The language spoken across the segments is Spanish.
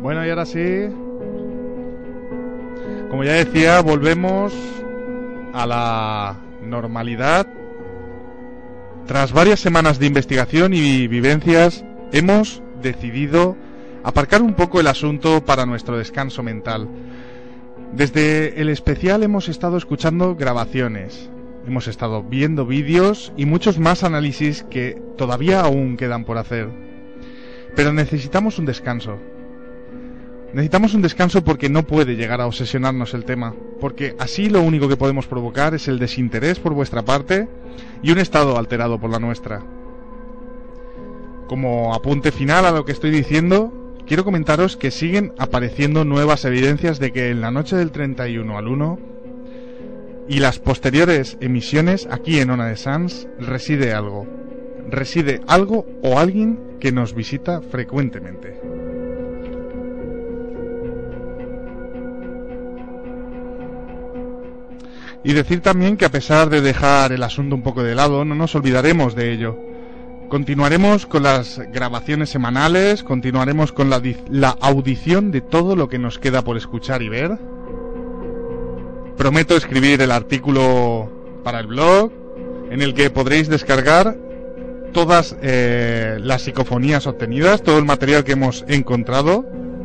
Bueno, y ahora sí, como ya decía, volvemos a la normalidad. Tras varias semanas de investigación y vivencias, hemos decidido aparcar un poco el asunto para nuestro descanso mental. Desde el especial hemos estado escuchando grabaciones, hemos estado viendo vídeos y muchos más análisis que todavía aún quedan por hacer. Pero necesitamos un descanso. Necesitamos un descanso porque no puede llegar a obsesionarnos el tema, porque así lo único que podemos provocar es el desinterés por vuestra parte y un estado alterado por la nuestra. Como apunte final a lo que estoy diciendo, quiero comentaros que siguen apareciendo nuevas evidencias de que en la noche del 31 al 1 y las posteriores emisiones aquí en Ona de Sans reside algo o alguien que nos visita frecuentemente. Y decir también que a pesar de dejar el asunto un poco de lado, no nos olvidaremos de ello. Continuaremos con las grabaciones semanales, continuaremos con la audición de todo lo que nos queda por escuchar y ver. Prometo escribir el artículo para el blog, en el que podréis descargar todas las psicofonías obtenidas, todo el material que hemos encontrado,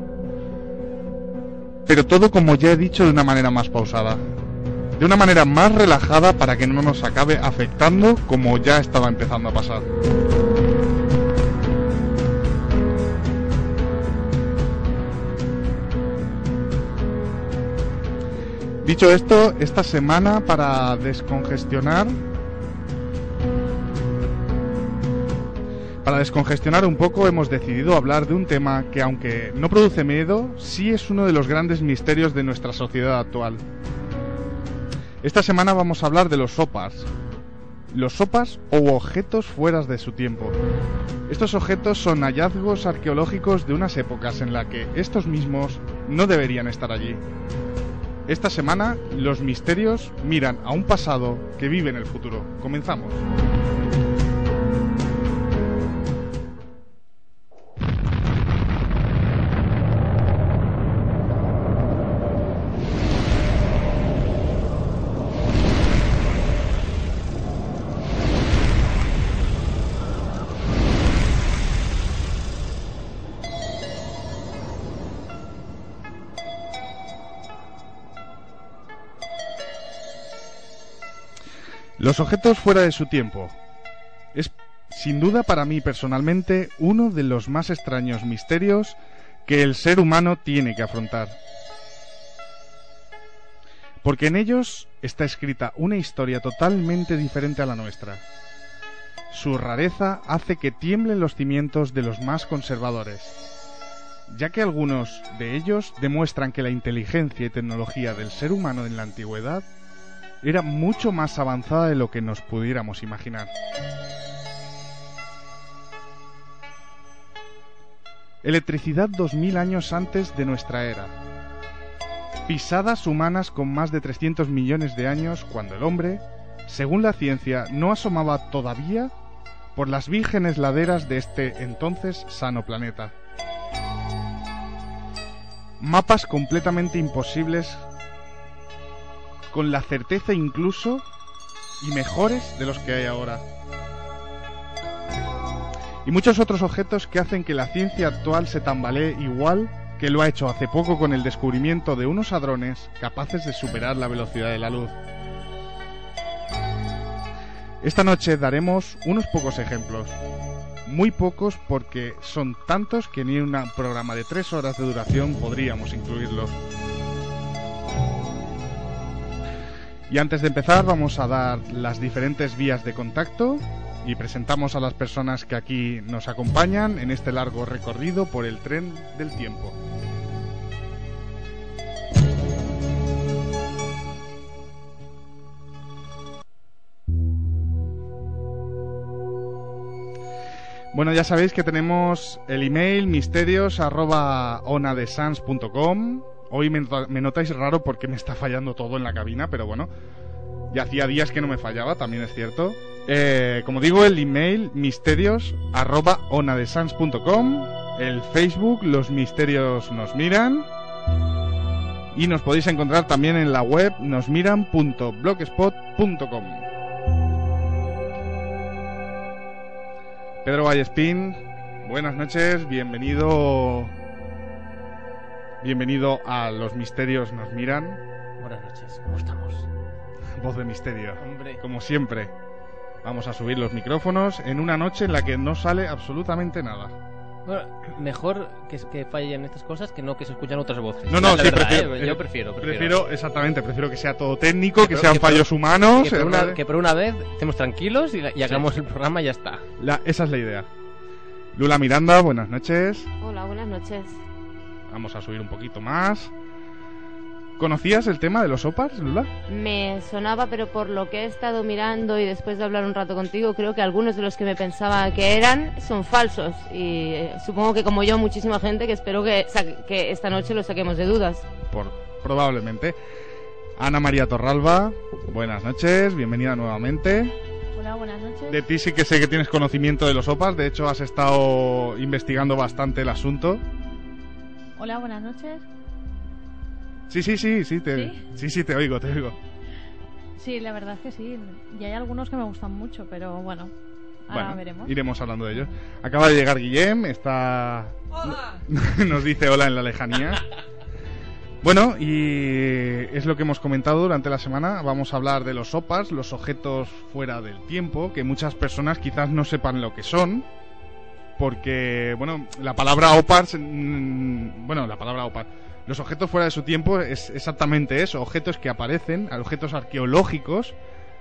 pero todo, como ya he dicho, de una manera más pausada. De una manera más relajada para que no nos acabe afectando como ya estaba empezando a pasar. Dicho esto, esta semana para descongestionar un poco hemos decidido hablar de un tema que, aunque no produce miedo, sí es uno de los grandes misterios de nuestra sociedad actual. Esta semana vamos a hablar de los SOPAs. Los SOPAs o objetos fuera de su tiempo. Estos objetos son hallazgos arqueológicos de unas épocas en las que estos mismos no deberían estar allí. Esta semana, los misterios miran a un pasado que vive en el futuro. Comenzamos. Los objetos fuera de su tiempo. Es, sin duda para mí personalmente, uno de los más extraños misterios que el ser humano tiene que afrontar. Porque en ellos está escrita una historia totalmente diferente a la nuestra. Su rareza hace que tiemblen los cimientos de los más conservadores, ya que algunos de ellos demuestran que la inteligencia y tecnología del ser humano en la antigüedad era mucho más avanzada de lo que nos pudiéramos imaginar. Electricidad 2000 años antes de nuestra era. Pisadas humanas con más de 300 millones de años cuando el hombre, según la ciencia, no asomaba todavía por las vírgenes laderas de este entonces sano planeta. Mapas completamente imposibles, con la certeza incluso y mejores de los que hay ahora. Y muchos otros objetos que hacen que la ciencia actual se tambalee igual que lo ha hecho hace poco con el descubrimiento de unos hadrones capaces de superar la velocidad de la luz. Esta noche daremos unos pocos ejemplos. Muy pocos porque son tantos que ni en un programa de 3 horas de duración podríamos incluirlos. Y antes de empezar vamos a dar las diferentes vías de contacto y presentamos a las personas que aquí nos acompañan en este largo recorrido por el tren del tiempo. Bueno, ya sabéis que tenemos el email misterios@onadesans.com. Hoy me notáis raro porque me está fallando todo en la cabina, pero bueno, ya hacía días que no me fallaba, también es cierto. Como digo, el email misterios@onadesans.com, el Facebook Los Misterios Nos Miran, y nos podéis encontrar también en la web nosmiran.blogspot.com. Pedro Vallespín, buenas noches, bienvenido a Los Misterios Nos Miran. Buenas noches, ¿cómo estamos? Voz de misterio, Hombre. como siempre. Vamos a subir los micrófonos en una noche en la que no sale absolutamente nada. Bueno, mejor que fallen estas cosas que no que se escuchan otras voces. No, La sí, verdad, prefiero, yo prefiero. Exactamente, prefiero que sea todo técnico, que sean fallos humanos. Que por una vez estemos tranquilos y hagamos el programa y ya está. Esa es la idea. Lula Miranda, buenas noches. Hola, buenas noches. Vamos a subir un poquito más. ¿Conocías el tema de los OPARs, Lula? Me sonaba, pero por lo que he estado mirando y después de hablar un rato contigo, creo que algunos de los que me pensaba que eran son falsos. Y supongo que como yo, muchísima gente que espero que esta noche lo saquemos de dudas. Probablemente. Ana María Torralba, buenas noches, bienvenida nuevamente. Hola, buenas noches. De ti sí que sé que tienes conocimiento de los OPARs, de hecho has estado investigando bastante el asunto. Hola, buenas noches. Sí, te oigo. Sí, la verdad es que sí. Y hay algunos que me gustan mucho, pero bueno, ahora veremos. Iremos hablando de ellos. Acaba de llegar Guillem, está... ¡Hola! Nos dice hola en la lejanía. Bueno, y es lo que hemos comentado durante la semana. Vamos a hablar de los OPARs, los objetos fuera del tiempo, que muchas personas quizás no sepan lo que son. Porque, bueno, la palabra OPARs... Los objetos fuera de su tiempo es exactamente eso, objetos que aparecen, objetos arqueológicos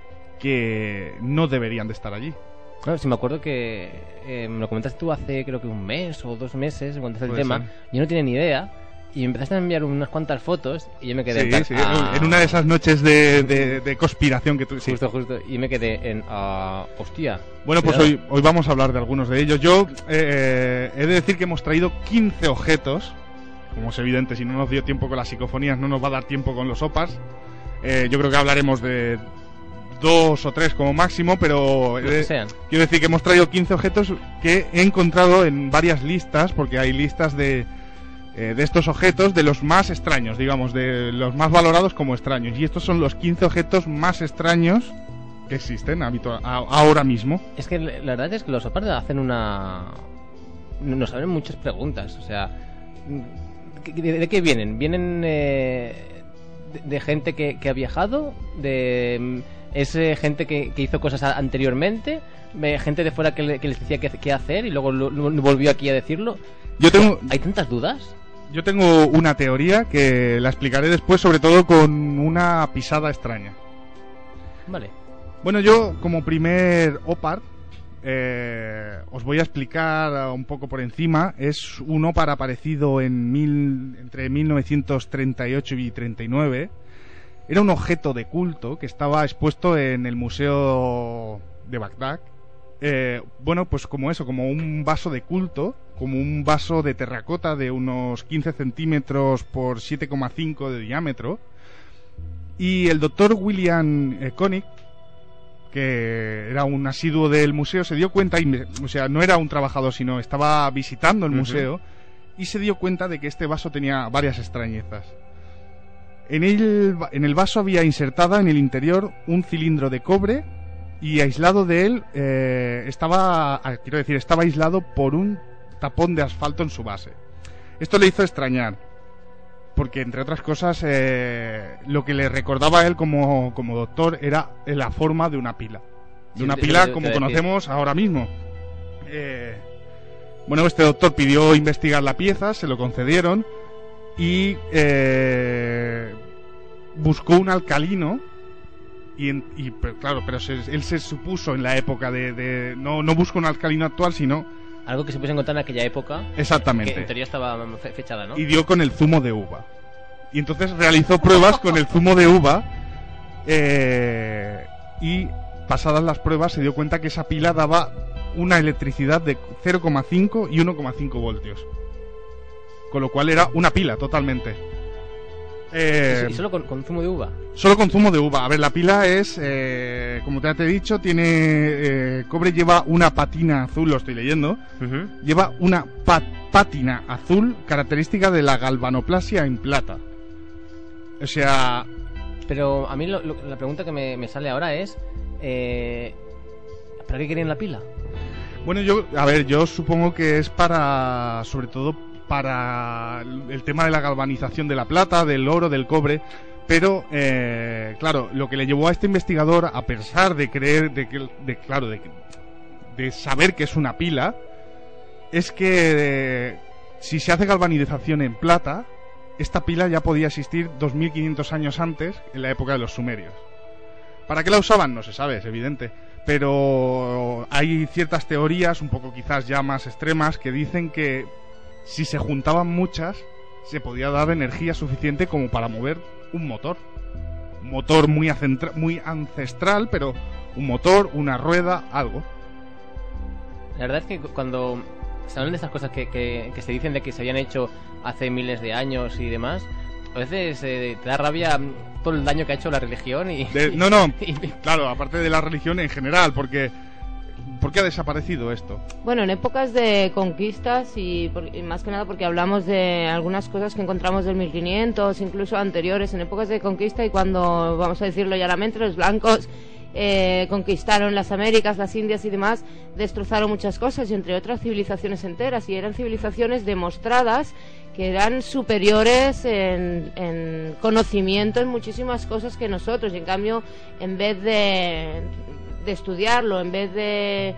que no deberían de estar allí. Claro, si me acuerdo que me lo comentaste tú hace creo que un mes o 2 meses cuando el tema, yo no tenía ni idea y me empezaste a enviar unas cuantas fotos y yo me quedé en una de esas noches de conspiración que tú... Sí. Justo, y me quedé en... hostia. Bueno, pues hoy vamos a hablar de algunos de ellos. Yo he de decir que hemos traído 15 objetos. Como es evidente, si no nos dio tiempo con las psicofonías, no nos va a dar tiempo con los OPARs. Yo creo que hablaremos de 2 o 3 como máximo, pero quiero decir que hemos traído 15 objetos que he encontrado en varias listas, porque hay listas de estos objetos, de los más extraños, digamos, de los más valorados como extraños. Y estos son los 15 objetos más extraños que existen ahora mismo. Es que la verdad es que los OPARs hacen nos abren muchas preguntas, o sea... ¿De qué vienen? ¿Vienen de gente que ha viajado? ¿Es gente que hizo cosas anteriormente? ¿Gente de fuera que les decía qué hacer y luego volvió aquí a decirlo? ¿Hay tantas dudas? Yo tengo una teoría que la explicaré después, sobre todo con una pisada extraña. Vale. Bueno, yo como primer OPAR os voy a explicar un poco por encima. Es un OPAR aparecido entre 1938 y 39. Era un objeto de culto que estaba expuesto en el museo de Bagdad. Pues como un vaso de culto, como un vaso de terracota de unos 15 centímetros por 7,5 de diámetro. Y el doctor William Koenig, que era un asiduo del museo, se dio cuenta, no era un trabajador, sino estaba visitando el museo, y se dio cuenta de que este vaso tenía varias extrañezas. En el vaso había insertada en el interior un cilindro de cobre, y aislado de él estaba aislado por un tapón de asfalto en su base. Esto le hizo extrañar, porque entre otras cosas lo que le recordaba a él como doctor era la forma de una pila, como conocemos ahora mismo. Este doctor pidió investigar la pieza, se lo concedieron y buscó un alcalino pero él se supuso en la época no buscó un alcalino actual, sino algo que se puede encontrar en aquella época. Exactamente. Que en teoría estaba fechada, ¿no? Y dio con el zumo de uva. Y entonces realizó pruebas con el zumo de uva. Y pasadas las pruebas se dio cuenta que esa pila daba una electricidad de 0,5 y 1,5 voltios. Con lo cual era una pila totalmente. ¿Y solo con zumo de uva? Solo con zumo de uva. A ver, la pila es, como te he dicho, tiene cobre, lleva una patina azul, lo estoy leyendo. Lleva una pátina azul característica de la galvanoplasia en plata. O sea... Pero a mí la pregunta que me sale ahora es... ¿para qué querían la pila? Bueno, yo supongo que es para... sobre todo para el tema de la galvanización de la plata, del oro, del cobre... Pero, claro, lo que le llevó a este investigador, a pesar de creer, de saber que es una pila, es que si se hace galvanización en plata, esta pila ya podía existir 2500 años antes, en la época de los sumerios. ¿Para qué la usaban? No se sabe, es evidente. Pero hay ciertas teorías, un poco quizás ya más extremas, que dicen que si se juntaban muchas, se podía dar energía suficiente como para mover un motor. Un motor muy ancestral, pero un motor, una rueda, algo. La verdad es que cuando se hablan de estas cosas que se dicen de que se habían hecho hace miles de años y demás, a veces te da rabia todo el daño que ha hecho la religión claro, aparte de la religión en general, porque ¿por qué ha desaparecido esto? Bueno, en épocas de conquistas y más que nada porque hablamos de algunas cosas que encontramos del 1500, incluso anteriores, en épocas de conquista, y cuando, vamos a decirlo llanamente, los blancos conquistaron las Américas, las Indias y demás, destrozaron muchas cosas, y entre otras civilizaciones enteras, y eran civilizaciones demostradas que eran superiores en conocimiento en muchísimas cosas que nosotros, y en cambio, en vez de estudiarlo, en vez de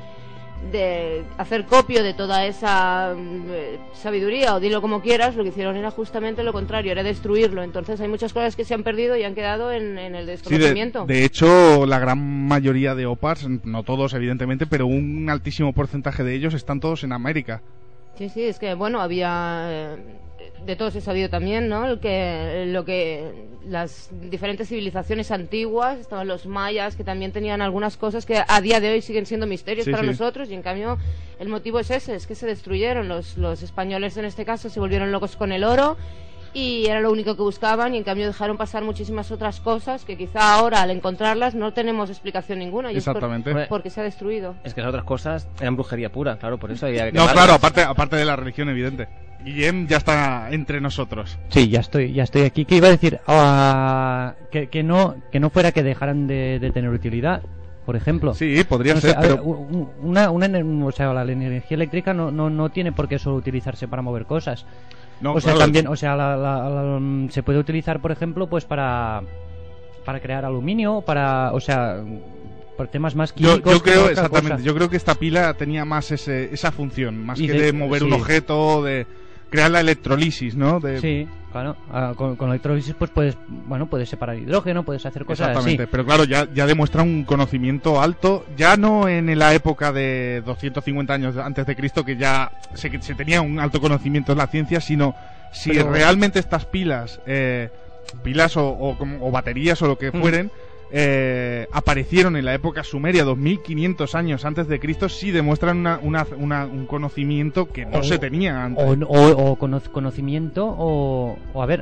hacer copio de toda esa sabiduría, o dilo como quieras, lo que hicieron era justamente lo contrario, era destruirlo. Entonces hay muchas cosas que se han perdido y han quedado en el desconocimiento. Sí, de hecho, la gran mayoría de OPARs, no todos evidentemente, pero un altísimo porcentaje de ellos están todos en América. Sí, es que bueno, había de todos he sabido también, ¿no? Lo que las diferentes civilizaciones antiguas, estaban los mayas, que también tenían algunas cosas que a día de hoy siguen siendo misterios para nosotros, y en cambio el motivo es ese, es que se destruyeron. Los españoles en este caso se volvieron locos con el oro y era lo único que buscaban, y en cambio dejaron pasar muchísimas otras cosas que quizá ahora al encontrarlas no tenemos explicación ninguna, y exactamente, es porque se ha destruido. Es que las otras cosas eran brujería pura, claro, por eso había que no, claro, aparte de la religión, evidente. Guillem ya está entre nosotros. Sí, ya estoy aquí. ¿Qué iba a decir? Que no fuera que dejaran de tener utilidad, por ejemplo. Sí, podría ser, pero... la energía eléctrica no tiene por qué solo utilizarse para mover cosas. No, o sea, claro. también, se puede utilizar, por ejemplo, pues para crear aluminio, por temas más químicos. Yo creo, exactamente, yo creo que esta pila tenía más esa función, más que de mover un objeto, de crear la electrolisis, ¿no? Sí, claro, con la electrolisis pues puedes separar hidrógeno, puedes hacer cosas exactamente, así. Pero claro, ya demuestra un conocimiento alto, ya no en la época de 250 años antes de Cristo, que ya se tenía un alto conocimiento en la ciencia, sino si realmente estas pilas o baterías o lo que fueren, aparecieron en la época sumeria 2500 años antes de Cristo, sí demuestran un conocimiento que no se tenía antes. Conocimiento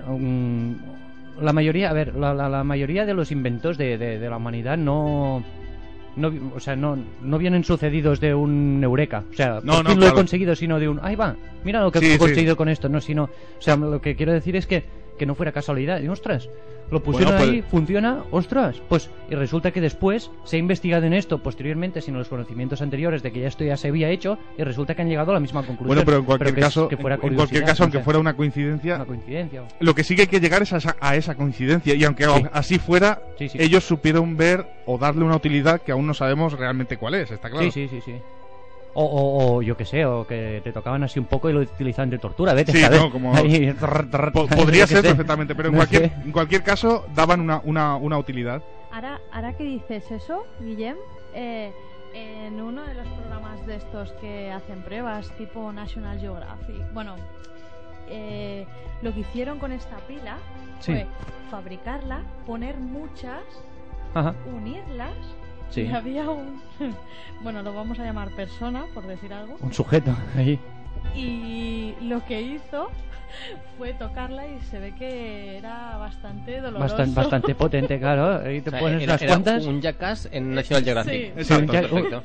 la mayoría de los inventos de la humanidad no vienen sucedidos de un eureka, lo he conseguido, sino de un ahí va, mira lo que he conseguido con esto, lo que quiero decir es que no fuera casualidad, y ostras, lo pusieron ahí, funciona, ostras, pues, y resulta que después se ha investigado en esto posteriormente, sin los conocimientos anteriores de que esto ya se había hecho, y resulta que han llegado a la misma conclusión. Bueno, pero en cualquier caso, aunque fuera una coincidencia, lo que sí que hay que llegar es a esa coincidencia, y aunque así fuera, ellos supieron ver o darle una utilidad que aún no sabemos realmente cuál es, ¿está claro? Sí. O yo que sé, o que te tocaban así un poco y lo utilizaban de tortura, vete, sí, ¿sabes? No, como... podría ser perfectamente, pero en cualquier caso daban una utilidad. Ahora que dices eso, Guillem, en uno de los programas de estos que hacen pruebas, tipo National Geographic, lo que hicieron con esta pila fue fabricarla, poner muchas, unirlas. Sí. Y había lo vamos a llamar persona, por decir algo. Un sujeto ahí. Y lo que hizo fue tocarla y se ve que era bastante doloroso. Bastante potente, claro. Ahí te pones era, las cuantas. Un Jackass en National Geographic. Sí. Exacto. Perfecto.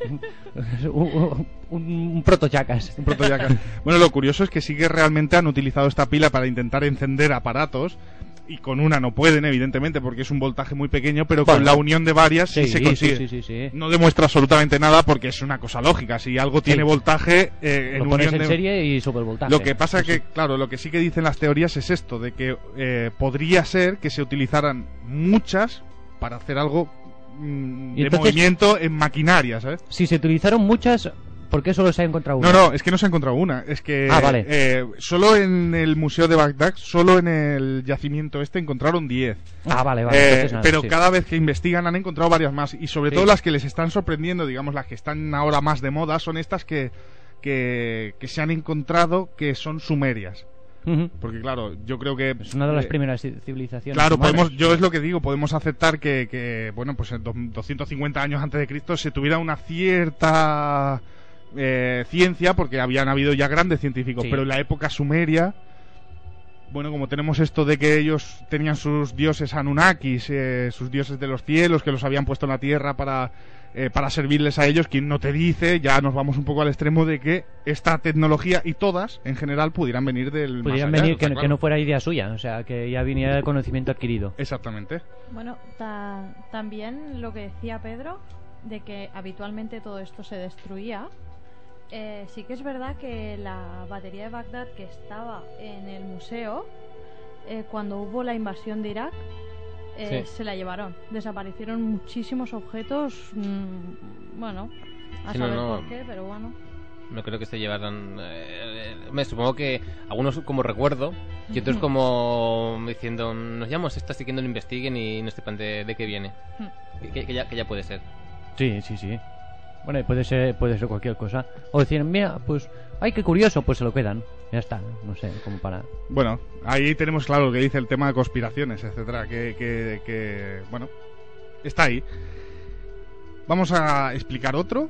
Un proto-Jackass. Un proto-Jackass. Bueno, lo curioso es que sí que realmente han utilizado esta pila para intentar encender aparatos. Y con una no pueden, evidentemente, porque es un voltaje muy pequeño, pero con la unión de varias sí se consigue. Sí. No demuestra absolutamente nada porque es una cosa lógica. Si algo tiene voltaje, lo pones en serie y sobrevoltaje. Lo que pasa que, claro, lo que sí que dicen las teorías es esto, de que podría ser que se utilizaran muchas para hacer algo de entonces, movimiento en maquinaria, ¿sabes? Si se utilizaron muchas... ¿Por qué solo se ha encontrado una? No, es que no se ha encontrado una. Es que vale. Solo en el Museo de Bagdad, solo en el yacimiento encontraron 10. Vale. Pero cada vez que investigan han encontrado varias más. Y sobre todo las que les están sorprendiendo, digamos, las que están ahora más de moda, son estas que se han encontrado que son sumerias. Porque claro, yo creo que es una de las primeras civilizaciones. Claro, yo es lo que digo, podemos aceptar que bueno, pues en 250 años antes de Cristo se tuviera una cierta ciencia, porque habían habido ya grandes científicos, pero en la época sumeria, bueno, como tenemos esto de que ellos tenían sus dioses Anunnakis, sus dioses de los cielos, que los habían puesto en la tierra para servirles a ellos, quien no te dice, ya nos vamos un poco al extremo de que esta tecnología y todas en general pudieran venir del más allá, que no fuera idea suya, o sea, que ya viniera el conocimiento adquirido. Exactamente. Bueno, también lo que decía Pedro, de que habitualmente todo esto se destruía. Sí que es verdad que la batería de Bagdad que estaba en el museo, cuando hubo la invasión de Irak, se la llevaron. Desaparecieron muchísimos objetos. Bueno, a saber por qué, pero bueno. No creo que se llevaran. Me supongo que algunos como recuerdo y otros como diciendo, nos llamamos esta, así que no lo investiguen y no sepan de qué viene. Que ya puede ser. Sí. Bueno, puede ser cualquier cosa. O decir, mira, pues, ay, qué curioso, pues se lo quedan. Ya está, no sé, como para... Bueno, ahí tenemos claro lo que dice el tema de conspiraciones, etcétera, que bueno, está ahí. Vamos a explicar otro.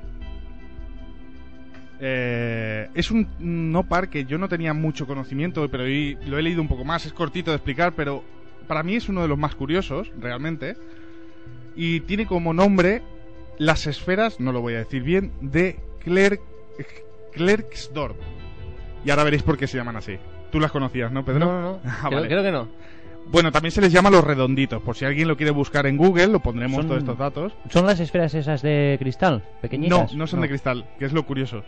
Es un no-par que yo no tenía mucho conocimiento, pero lo he leído un poco más. Es cortito de explicar, pero para mí es uno de los más curiosos, realmente. Y tiene como nombre las esferas, no lo voy a decir bien, de Klerksdorp. Y ahora veréis por qué se llaman así. ¿Tú las conocías, no, Pedro? No. Creo que no. Bueno, también se les llama los redonditos. Por si alguien lo quiere buscar en Google, lo pondremos todos estos datos. ¿Son las esferas esas de cristal? ¿Pequeñitas? No son de cristal, que es lo curioso.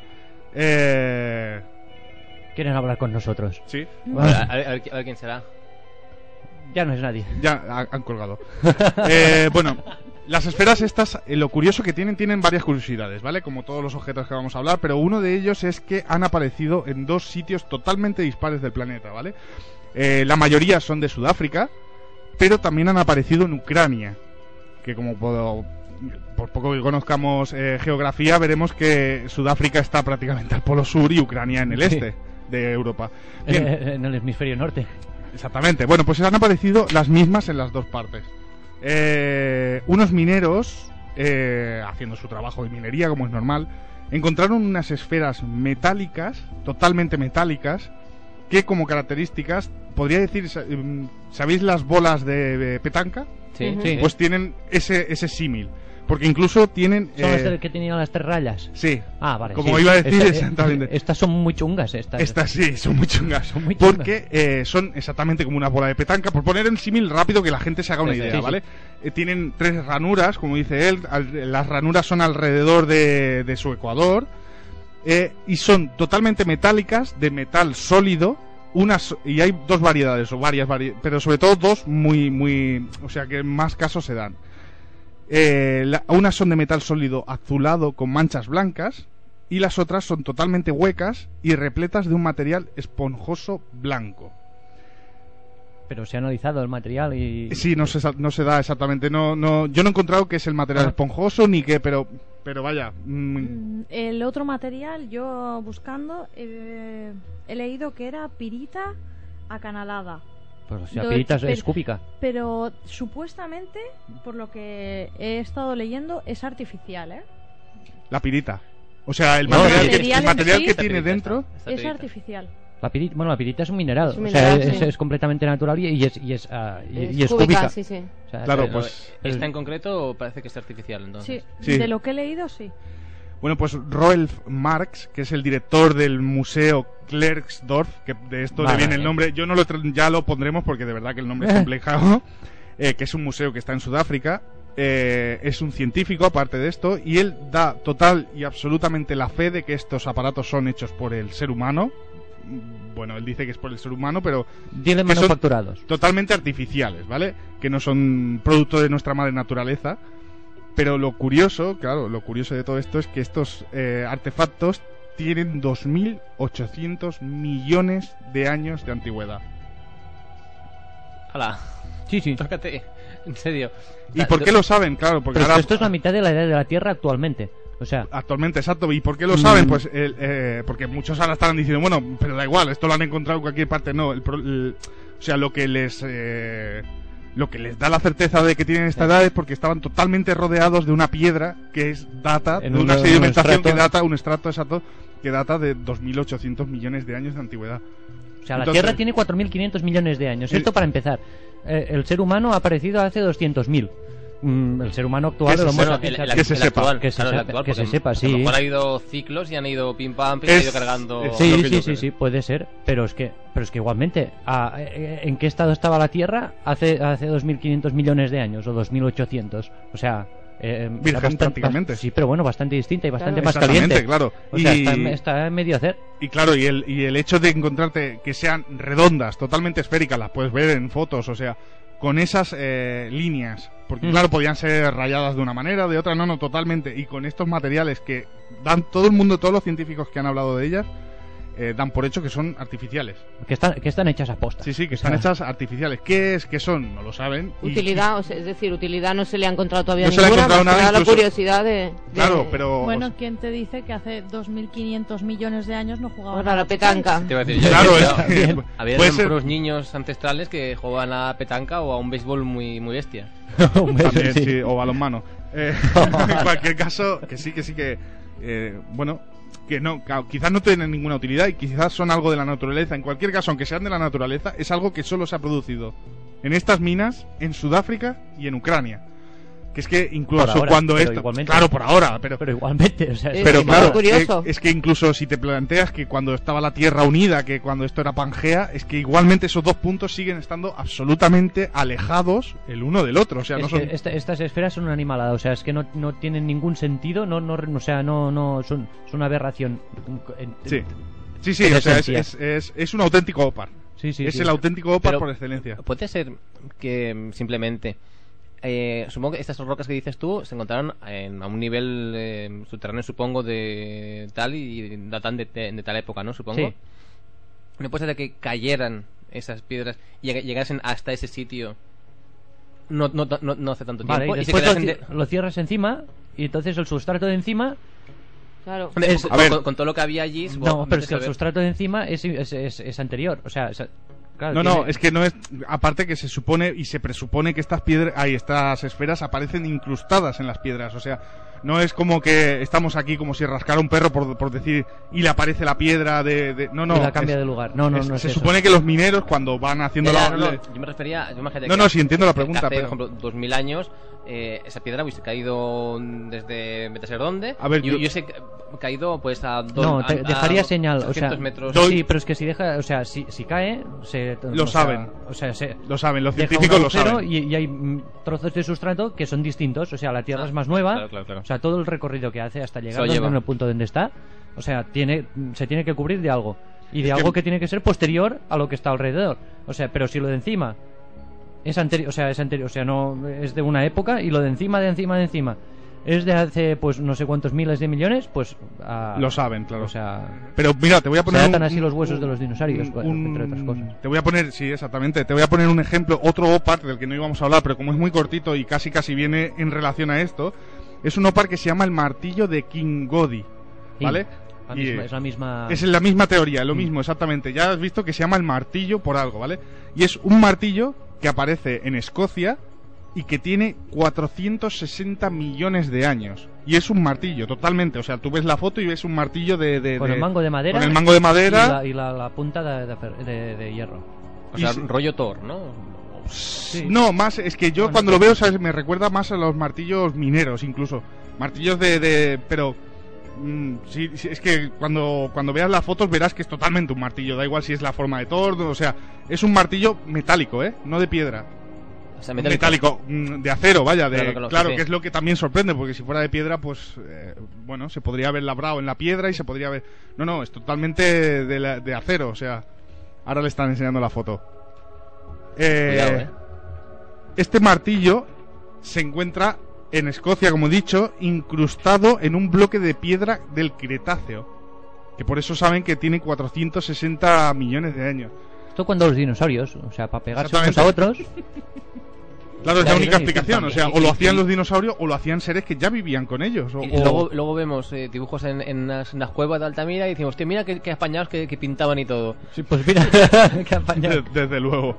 ¿Quieren hablar con nosotros? Sí. A ver quién será. Ya no es nadie. Ya han colgado. Bueno, las esferas estas, lo curioso que tienen varias curiosidades, ¿vale? Como todos los objetos que vamos a hablar, pero uno de ellos es que han aparecido en dos sitios totalmente dispares del planeta, ¿vale? La mayoría son de Sudáfrica, pero también han aparecido en Ucrania, que como por poco que conozcamos geografía, veremos que Sudáfrica está prácticamente al polo sur y Ucrania en el este de Europa. Bien. En el hemisferio norte. Exactamente. Bueno, pues han aparecido las mismas en las dos partes. Unos mineros, haciendo su trabajo de minería, como es normal, encontraron unas esferas metálicas, totalmente metálicas, que como características, podría decir, ¿sabéis las bolas de petanca? Sí. Pues tienen ese símil. Porque incluso tienen... ¿Son las que tenían las 3 rayas? Sí. Ah, vale. Como iba a decir, exactamente. Estas son muy chungas, Estas sí, son muy chungas. Porque son exactamente como una bola de petanca. Por poner el símil rápido que la gente se haga una idea, ¿vale? Tienen 3 ranuras, como dice él. Las ranuras son alrededor de su ecuador. Y son totalmente metálicas, de metal sólido. Y hay 2 variedades, o varias, pero sobre todo 2 muy... O sea, que en más casos se dan. Unas son de metal sólido azulado con manchas blancas y las otras son totalmente huecas y repletas de un material esponjoso blanco. Pero se ha analizado el material y... Sí, no se da exactamente. Yo no he encontrado que es el material esponjoso ni qué, pero vaya. El otro material, yo buscando, he leído que era pirita acanalada. Pues, o sea, pirita es cúbica. Pero supuestamente, por lo que he estado leyendo, es artificial, ¿eh? La pirita. O sea, el material que tiene dentro es artificial. La pirita es un mineral, o sea, es completamente natural y es cúbica. Sí, sí. O sea, claro, pues ¿esta en concreto parece que es artificial, entonces? Sí, de lo que he leído, sí. Bueno, pues Rolf Marx, que es el director del Museo Klerksdorf, que de esto le viene el nombre, yo no ya lo pondremos porque de verdad que el nombre es complejo, que es un museo que está en Sudáfrica. Es un científico aparte de esto y él da total y absolutamente la fe de que estos aparatos son hechos por el ser humano. Bueno, él dice que es por el ser humano, pero que manufacturados, totalmente artificiales, ¿vale? Que no son producto de nuestra madre naturaleza. Pero lo curioso de todo esto es que estos artefactos tienen 2.800 millones de años de antigüedad. ¡Hala! Sí. Tócate, en serio. ¿Y por qué lo saben? Claro, porque ahora... esto es la mitad de la edad de la Tierra actualmente. O sea... Actualmente, exacto. ¿Y por qué lo saben? Pues porque muchos ahora estarán diciendo, bueno, pero da igual, esto lo han encontrado en cualquier parte. No, o sea, lo que les da la certeza de que tienen esta edad es porque estaban totalmente rodeados de una piedra que data de una sedimentación que data, un estrato exacto, que data de 2.800 millones de años de antigüedad. O sea, la Tierra tiene 4.500 millones de años. Esto para empezar. El ser humano ha aparecido hace 200.000. El ser humano actual que se sepa, que se sepa, sí. A lo mejor ha habido ciclos y han ido pim pam, y han ido cargando. Sí, puede ser, pero es que igualmente, ¿en qué estado estaba la Tierra hace 2.500 millones de años o 2.800? O sea, virgen prácticamente. Sí, pero bueno, bastante distinta y bastante más caliente. Claro. O sea, está medio a hacer. Y claro, y el hecho de encontrarte que sean redondas, totalmente esféricas, las puedes ver en fotos, o sea, con esas líneas, porque claro, podían ser rayadas de una manera, de otra, no, totalmente, y con estos materiales que dan todo el mundo, todos los científicos que han hablado de ellas, dan por hecho que son artificiales. Que están hechas a posta. Sí, que están hechas artificiales. ¿Qué son? No lo saben. Utilidad, es decir, utilidad no se le ha encontrado todavía no ninguna. No se le ha encontrado nada. Incluso... la curiosidad de... Claro, pero... Bueno, ¿quién te dice que hace 2.500 millones de años no jugaban a la petanca? Te iba a decir, claro, había unos niños ancestrales que jugaban a petanca o a un béisbol muy bestia. También, sí, o balonmano. En cualquier caso, que sí que... bueno... que no, quizás no tienen ninguna utilidad y quizás son algo de la naturaleza. En cualquier caso, aunque sean de la naturaleza, es algo que solo se ha producido en estas minas, en Sudáfrica y en Ucrania. Que es que incluso ahora, cuando esto... Claro, por ahora, pero igualmente, o sea, pero claro, curioso. Es que incluso si te planteas que cuando estaba la Tierra unida, que cuando esto era Pangea, es que igualmente esos dos puntos siguen estando absolutamente alejados el uno del otro. O sea, no son... estas esferas son una animalada, o sea, es que no tienen ningún sentido, o sea, no son una aberración. Sí, o sea, es un auténtico OPAR. Sí, es el auténtico OPAR por excelencia. Puede ser que simplemente... supongo que estas rocas que dices tú se encontraron a un nivel subterráneo, supongo, de tal y datan de tal época, ¿no? Supongo. Sí. ¿No puede ser que cayeran esas piedras y llegasen hasta ese sitio no hace tanto tiempo? Vale, y después lo cierras encima y entonces el sustrato de encima... Claro. Con todo lo que había allí... No, pero es que el sustrato de encima es anterior, o sea... Claro, no, es que no es... Aparte que se supone y se presupone que estas esferas aparecen incrustadas en las piedras. O sea, no es como que estamos aquí como si rascara un perro por decir y le aparece la piedra No, y la cambia de lugar. No se supone que los mineros cuando van haciendo yo me refería... sí, entiendo la pregunta. Hace, por ejemplo, 2000 años... esa piedra hubiese caído desde vete a ser dónde. A ver, yo hubiese caído pues a dejaría señal, o sea, metros. Sí, pero es que si cae lo saben. Lo saben, los científicos lo saben. Y hay trozos de sustrato que son distintos, o sea, la Tierra es más nueva. Claro. O sea, todo el recorrido que hace hasta llegar en el punto donde está, o sea, se tiene que cubrir de algo y de algo que tiene que ser posterior a lo que está alrededor. O sea, pero si lo de encima es anterior, o sea, no es de una época y lo de encima es de hace pues no sé cuántos miles de millones, pues lo saben, claro. O sea, pero mira, te voy a poner se atan así los huesos de los dinosaurios, entre otras cosas. Te voy a poner, sí, exactamente, te voy a poner un ejemplo, otro OPAR del que no íbamos a hablar, pero como es muy cortito y casi viene en relación a esto, es un OPAR que se llama el martillo de Kingoddy, ¿vale? Es la misma... Es la misma teoría, lo mismo, exactamente. Ya has visto que se llama el martillo por algo, ¿vale? Y es un martillo que aparece en Escocia y que tiene 460 millones de años. Y es un martillo, totalmente. O sea, tú ves la foto y ves un martillo con el mango de madera. Con el mango de madera. Y la punta de hierro. O sea, rollo Thor, ¿no? Sí. No, más, es que yo cuando lo veo, ¿sabes? Me recuerda más a los martillos mineros, incluso. Martillos pero... sí, es que cuando veas las fotos verás que es totalmente un martillo. Da igual si es la forma de Thor, o sea, es un martillo metálico, no de piedra. O sea, metálico, de acero, vaya, claro, que es lo que también sorprende, porque si fuera de piedra, pues, bueno, se podría haber labrado en la piedra y se podría haber... No, es totalmente de acero, o sea, ahora le están enseñando la foto. Cuidado, Este martillo se encuentra en Escocia, como he dicho, incrustado en un bloque de piedra del Cretáceo, que por eso saben que tiene 460 millones de años. Esto cuando los dinosaurios, o sea, para pegarse unos a otros... Claro, es la única explicación, o sea, o lo hacían los dinosaurios o lo hacían seres que ya vivían con ellos. Y luego vemos dibujos en las cuevas de Altamira y decimos, hostia, mira qué apañados que pintaban y todo. Sí, pues mira, qué apañados. Desde luego.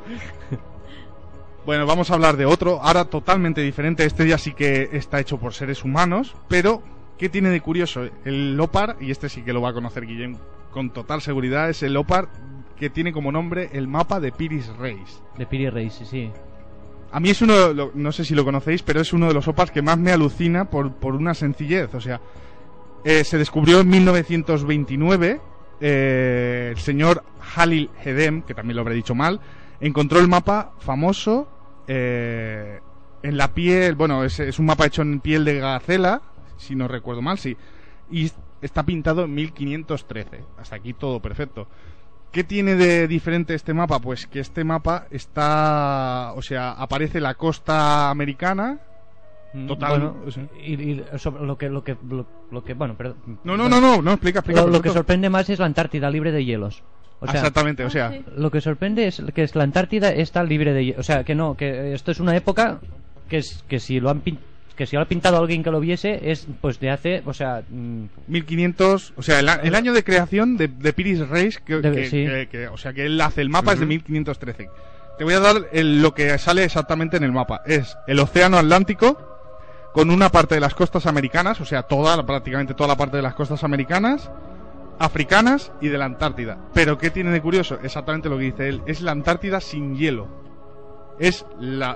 Bueno, vamos a hablar de otro, ahora totalmente diferente. Este ya sí que está hecho por seres humanos, pero ¿qué tiene de curioso? El Lopar, y este sí que lo va a conocer Guillem con total seguridad, es el Lopar que tiene como nombre el mapa de Piris Reis. De Piris Reis, sí. A mí es no sé si lo conocéis, pero es uno de los OPAs que más me alucina por una sencillez. O sea, se descubrió en 1929, el señor Halil Hedem, que también lo habré dicho mal, encontró el mapa famoso en la piel, bueno, es un mapa hecho en piel de gacela, si no recuerdo mal, sí, y está pintado en 1513. Hasta aquí todo perfecto. ¿Qué tiene de diferente este mapa? Pues que este mapa está... O sea, aparece la costa americana... Total... Bueno, y sobre lo que bueno, perdón... No, explica. Lo que sorprende más es la Antártida libre de hielos. O sea, exactamente, o sea... Lo que sorprende es que la Antártida está libre de hielos. O sea, que esto es una época que si lo han pintado alguien que lo viese es pues de hace, o sea... 1500, o sea, el año de creación de Piris Reis, o sea, que él hace el mapa es de 1513. Te voy a dar lo que sale exactamente en el mapa. Es el océano Atlántico, con una parte de las costas americanas, o sea, prácticamente toda la parte de las costas americanas, africanas y de la Antártida. Pero ¿qué tiene de curioso? Exactamente lo que dice él, es la Antártida sin hielo. Es la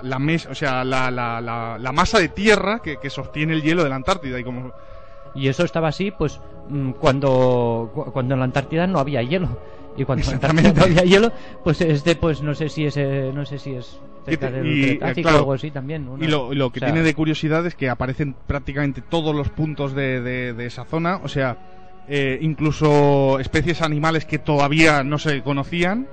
masa de tierra que sostiene el hielo de la Antártida. Y eso estaba así, pues, cuando en la Antártida no había hielo. Y cuando en la Antártida no había hielo, pues no sé si es cerca del Cretácico o algo así también. Y lo que tiene de curiosidad es que aparecen prácticamente todos los puntos de esa zona, o sea, incluso especies animales que todavía no se conocían.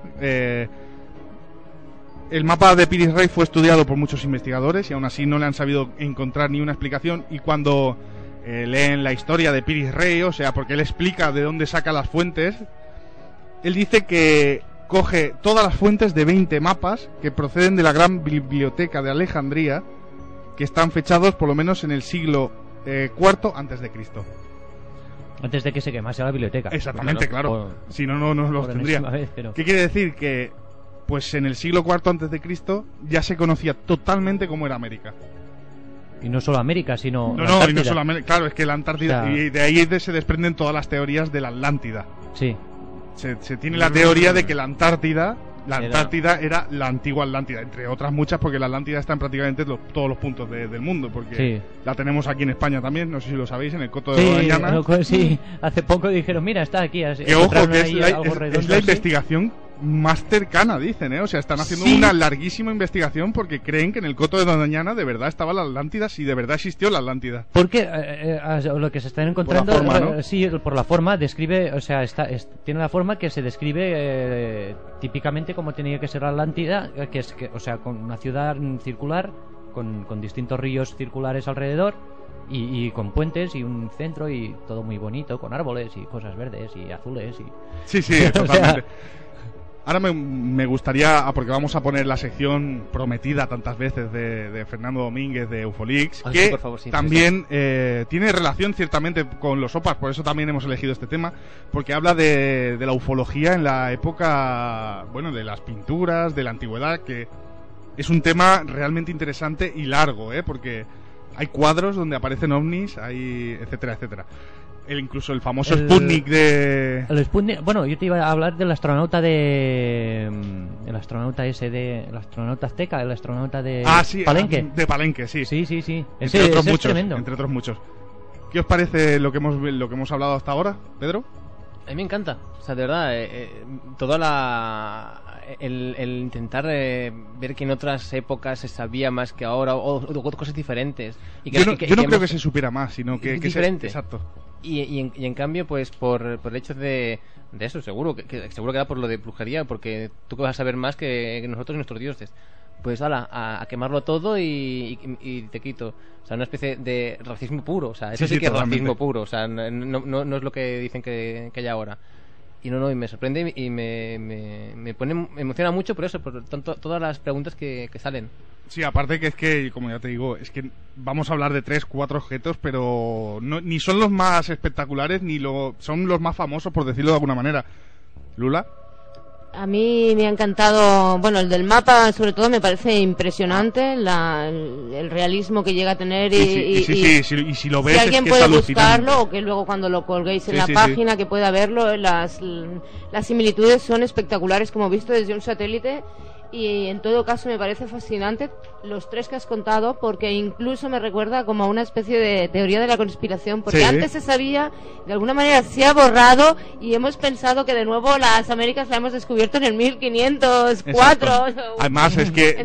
El mapa de Piris Reis fue estudiado por muchos investigadores y aún así no le han sabido encontrar ni una explicación. Y cuando leen la historia de Piris Reis, o sea, porque él explica de dónde saca las fuentes, él dice que coge todas las fuentes de 20 mapas que proceden de la gran biblioteca de Alejandría, que están fechados por lo menos en el siglo IV antes de Cristo. Antes de que se quemase la biblioteca. Exactamente, claro. Si no los tendría. ¿Qué quiere decir? Que pues en el siglo IV antes de Cristo ya se conocía totalmente cómo era América. Y no solo América, sino y no solo América. Claro, es que la Antártida, o sea, y de ahí se desprenden todas las teorías de la Atlántida. Sí. Se tiene la teoría de que la Antártida era la antigua Atlántida, entre otras muchas, porque la Atlántida está en prácticamente todos los puntos del mundo, porque la tenemos aquí en España también, no sé si lo sabéis, en el Coto de Doñana. Sí, hace poco dijeron, mira, está aquí. Que ojo, que es la investigación más cercana, dicen, o sea, están haciendo una larguísima investigación porque creen que en el Coto de Doñana de verdad estaba la Atlántida, si de verdad existió la Atlántida. Porque lo que se están encontrando, por la forma, ¿no? Sí, por la forma, describe, o sea, tiene la forma que se describe típicamente como tenía que ser la Atlántida, o sea, con una ciudad circular, con distintos ríos circulares alrededor, y con puentes y un centro y todo muy bonito, con árboles y cosas verdes y azules y... Sí, totalmente. O sea, ahora me gustaría, porque vamos a poner la sección prometida tantas veces de Fernando Domínguez de Ufolix, que sí, por favor, también tiene relación ciertamente con los OPAs, por eso también hemos elegido este tema, porque habla de la ufología en la época, bueno, de las pinturas, de la antigüedad, que es un tema realmente interesante y largo, porque hay cuadros donde aparecen ovnis, hay etcétera, etcétera. Incluso el famoso Sputnik de... El Sputnik, bueno, yo te iba a hablar del astronauta el astronauta azteca, el astronauta de Palenque. De Palenque, sí. Sí. Entre otros muchos, tremendo. Entre otros muchos. ¿Qué os parece lo que hemos hablado hasta ahora, Pedro? A mí me encanta, o sea, de verdad, el intentar ver que en otras épocas se sabía más que ahora, o cosas diferentes. Y yo no creo que se supiera más, sino que diferente. Exacto. Y en cambio, pues por el hecho de eso, seguro que era por lo de brujería, porque tú que vas a saber más que nosotros y nuestros dioses. Pues a quemarlo todo y te quito. O sea, una especie de racismo puro. O sea, eso sí que es racismo puro. O sea, no es lo que dicen que hay ahora. Y y me sorprende y me emociona mucho por eso, por tanto, todas las preguntas que salen. Sí, aparte que es que, como ya te digo, es que vamos a hablar de 3-4 objetos, pero ni son los más espectaculares, ni son los más famosos, por decirlo de alguna manera. ¿Lula? A mí me ha encantado, bueno, el del mapa sobre todo me parece impresionante, el realismo que llega a tener y si lo ves, si alguien es que puede es buscarlo o que luego cuando lo colguéis en la página que pueda verlo, las similitudes son espectaculares como visto desde un satélite. Y en todo caso me parece fascinante los 3 que has contado, porque incluso me recuerda como a una especie de teoría de la conspiración, porque antes se sabía, de alguna manera se ha borrado y hemos pensado que de nuevo las Américas las hemos descubierto en el 1504. Además es que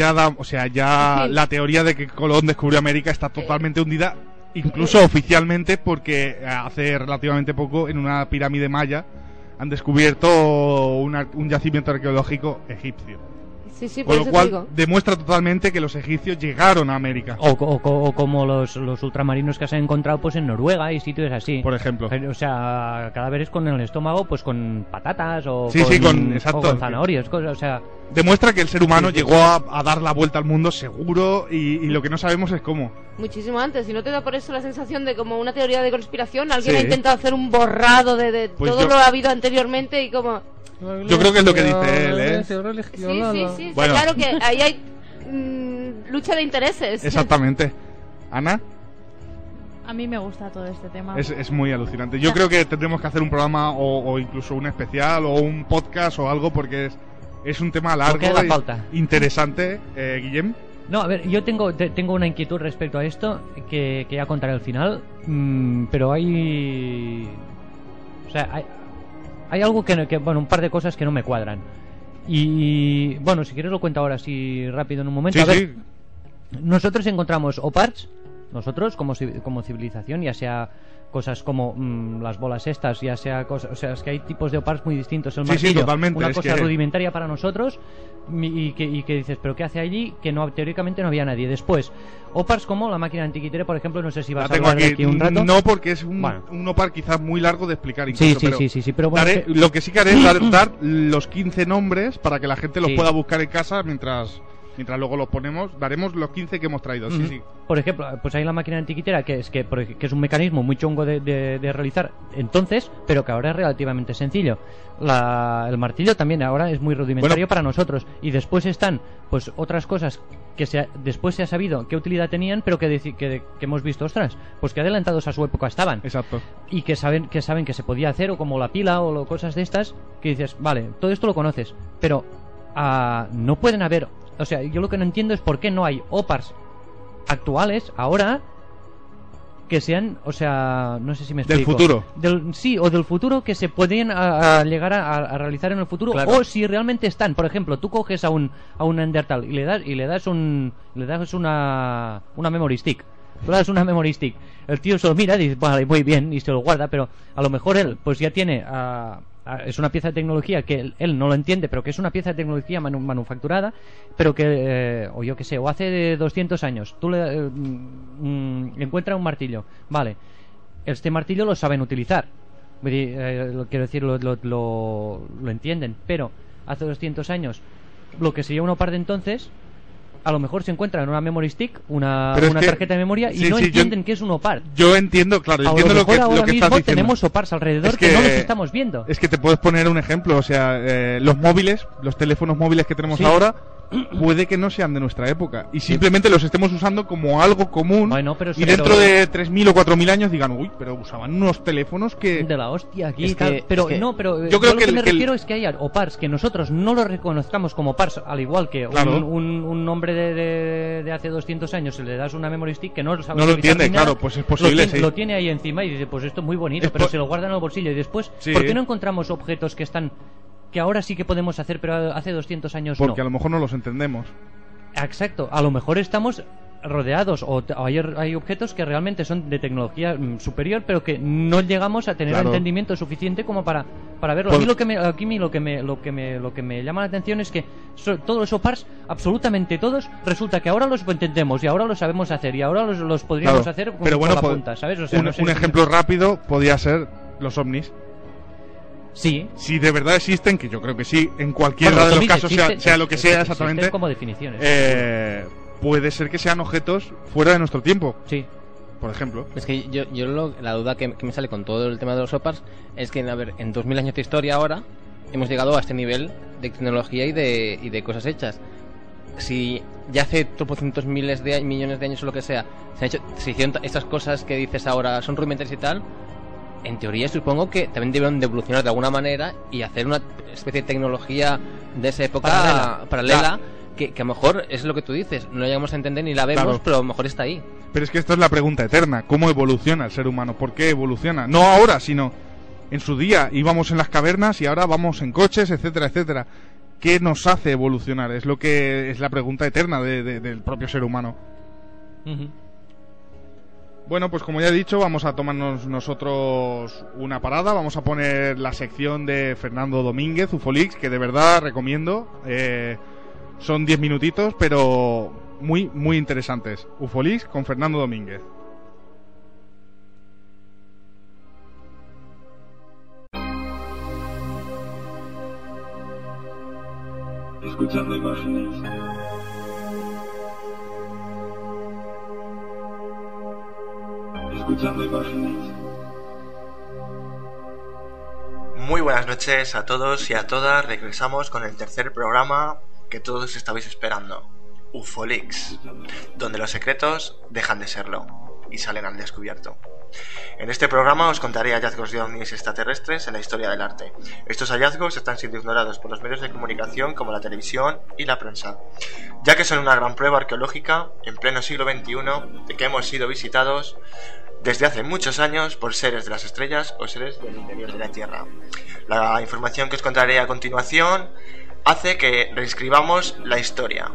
la teoría de que Colón descubrió América está totalmente hundida, incluso oficialmente, porque hace relativamente poco en una pirámide maya han descubierto un yacimiento arqueológico egipcio. Sí, con lo cual demuestra totalmente que los egipcios llegaron a América. O como los ultramarinos que se han encontrado pues en Noruega y sitios así. Por ejemplo. O sea, cadáveres con el estómago pues con patatas o con zanahorias. O sea, demuestra que el ser humano llegó a dar la vuelta al mundo seguro y lo que no sabemos es cómo. Muchísimo antes. ¿Y no te da por eso la sensación de como una teoría de conspiración? Alguien ha intentado hacer un borrado de pues todo lo habido anteriormente y como... Yo creo que es lo que dice él, Sí, bueno. Claro que ahí hay lucha de intereses. Exactamente. ¿Ana? A mí me gusta todo este tema. Es muy alucinante. Yo creo que tendremos que hacer un programa o incluso un especial o un podcast o algo, porque es un tema largo e interesante. Guillem. No, a ver, yo tengo una inquietud respecto a esto que ya contaré al final, pero hay... O sea, hay algo bueno, un par de cosas que no me cuadran. Y bueno, si quieres lo cuento ahora así rápido en un momento. Sí. Nosotros encontramos OPARs, nosotros como civilización, ya sea cosas como las bolas estas, ya sea cosas, o sea, es que hay tipos de OPARs muy distintos. El martillo, totalmente. Una cosa rudimentaria para nosotros y que dices, pero ¿qué hace allí? Que teóricamente no había nadie. Después, OPARs como la máquina antiquitera, por ejemplo, no sé si vas a hablar de aquí un rato. No, porque es un OPAR quizás muy largo de explicar incluso, sí, pero bueno, lo que sí que haré es dar los 15 nombres para que la gente los pueda buscar en casa mientras luego los ponemos. Daremos los 15 que hemos traído. Sí. Por ejemplo, pues hay la máquina antiquitera que es un mecanismo muy chungo de realizar entonces, pero que ahora es relativamente sencillo. El martillo también ahora es muy rudimentario para nosotros. Y después están pues otras cosas que después se ha sabido qué utilidad tenían, pero que hemos visto, ostras, pues que adelantados a su época estaban. Exacto. Y que saben que se podía hacer, o como la pila o cosas de estas, que dices, vale, todo esto lo conoces, pero no pueden haber... O sea, yo lo que no entiendo es por qué no hay OPARs actuales, ahora, que sean, o sea, no sé si me explico. ¿Del futuro? O del futuro, que se pueden llegar a realizar en el futuro, claro. O si realmente están. Por ejemplo, tú coges a un Neandertal y le das una memory stick. Tú le das una memory stick. El tío se lo mira y dice, vale, muy bien, y se lo guarda, pero a lo mejor él pues ya tiene... es una pieza de tecnología que él no lo entiende, pero que es una pieza de tecnología manufacturada, pero que, o yo que sé, o hace 200 años tú le encuentras un martillo, vale, este martillo lo saben utilizar, quiero decir, lo entienden, pero hace 200 años lo que sería un OPAR de entonces, a lo mejor se encuentran una memory stick, una tarjeta de memoria, y no entienden qué es un OPAR. Yo entiendo, claro, entiendo lo que estás diciendo. Ahora mismo tenemos OPARs alrededor que no los estamos viendo. Es que te puedes poner un ejemplo, o sea, los móviles, los teléfonos móviles que tenemos ahora, puede que no sean de nuestra época y simplemente los estemos usando como algo común. Bueno, pero y dentro de 3.000 o 4.000 años digan, uy, pero usaban unos teléfonos que... De la hostia aquí. Es que, pero es que... no, pero yo creo lo que me refiero es que haya OPARs que nosotros no lo reconozcamos como PARs, al igual que claro. un hombre de hace 200 años, se le das una memory stick que no lo sabe. No lo entiende, claro, pues es posible, lo tiene ahí encima y dice, pues esto es muy bonito, pero se lo guarda en el bolsillo y después, sí. ¿por qué no encontramos objetos que ahora sí que podemos hacer, pero hace 200 años porque no? a lo mejor no los entendemos. Exacto, a lo mejor estamos rodeados o hay objetos que realmente son de tecnología superior, pero que no llegamos a tener entendimiento suficiente como para verlo. A mí lo que me llama la atención es que todos los OPARs, absolutamente todos, resulta que ahora los entendemos y ahora los sabemos hacer y ahora los podríamos hacer pero bueno, con la punta, ¿sabes? O sea, un ejemplo rápido podría ser los ovnis. Sí. Si de verdad existen, que yo creo que sí, en cualquiera de los casos, sea lo que sea exactamente, como definiciones. Puede ser que sean objetos fuera de nuestro tiempo. Sí. Por ejemplo. Es que la duda que me sale con todo el tema de los OPARs es que, a ver, en 2000 años de historia ahora hemos llegado a este nivel de tecnología y de cosas hechas. Si ya hace tropocientos millones de años o lo que sea se hicieron estas cosas que dices ahora son rudimentarias y tal, en teoría supongo que también deben de evolucionar de alguna manera y hacer una especie de tecnología de esa época paralela que a lo mejor es lo que tú dices, no la llegamos a entender ni la vemos, pero a lo mejor está ahí. Pero es que esto es la pregunta eterna, ¿cómo evoluciona el ser humano? ¿Por qué evoluciona? No ahora, sino en su día íbamos en las cavernas y ahora vamos en coches, etcétera, etcétera. ¿Qué nos hace evolucionar? Es lo que es la pregunta eterna del propio ser humano. Uh-huh. Bueno, pues como ya he dicho, vamos a tomarnos nosotros una parada. Vamos a poner la sección de Fernando Domínguez, Ufolix, que de verdad recomiendo. Son 10 minutitos, pero muy, muy interesantes. Ufolix con Fernando Domínguez. Escuchando imágenes. Escuchando imágenes. Muy buenas noches a todos y a todas. Regresamos con el tercer programa que todos estabais esperando, Ufolix, donde los secretos dejan de serlo y salen al descubierto. En este programa os contaré hallazgos de ovnis extraterrestres en la historia del arte. Estos hallazgos están siendo ignorados por los medios de comunicación como la televisión y la prensa, ya que son una gran prueba arqueológica en pleno siglo XXI de que hemos sido visitados desde hace muchos años por seres de las estrellas o seres del interior de la Tierra. La información que os contaré a continuación hace que reescribamos la historia.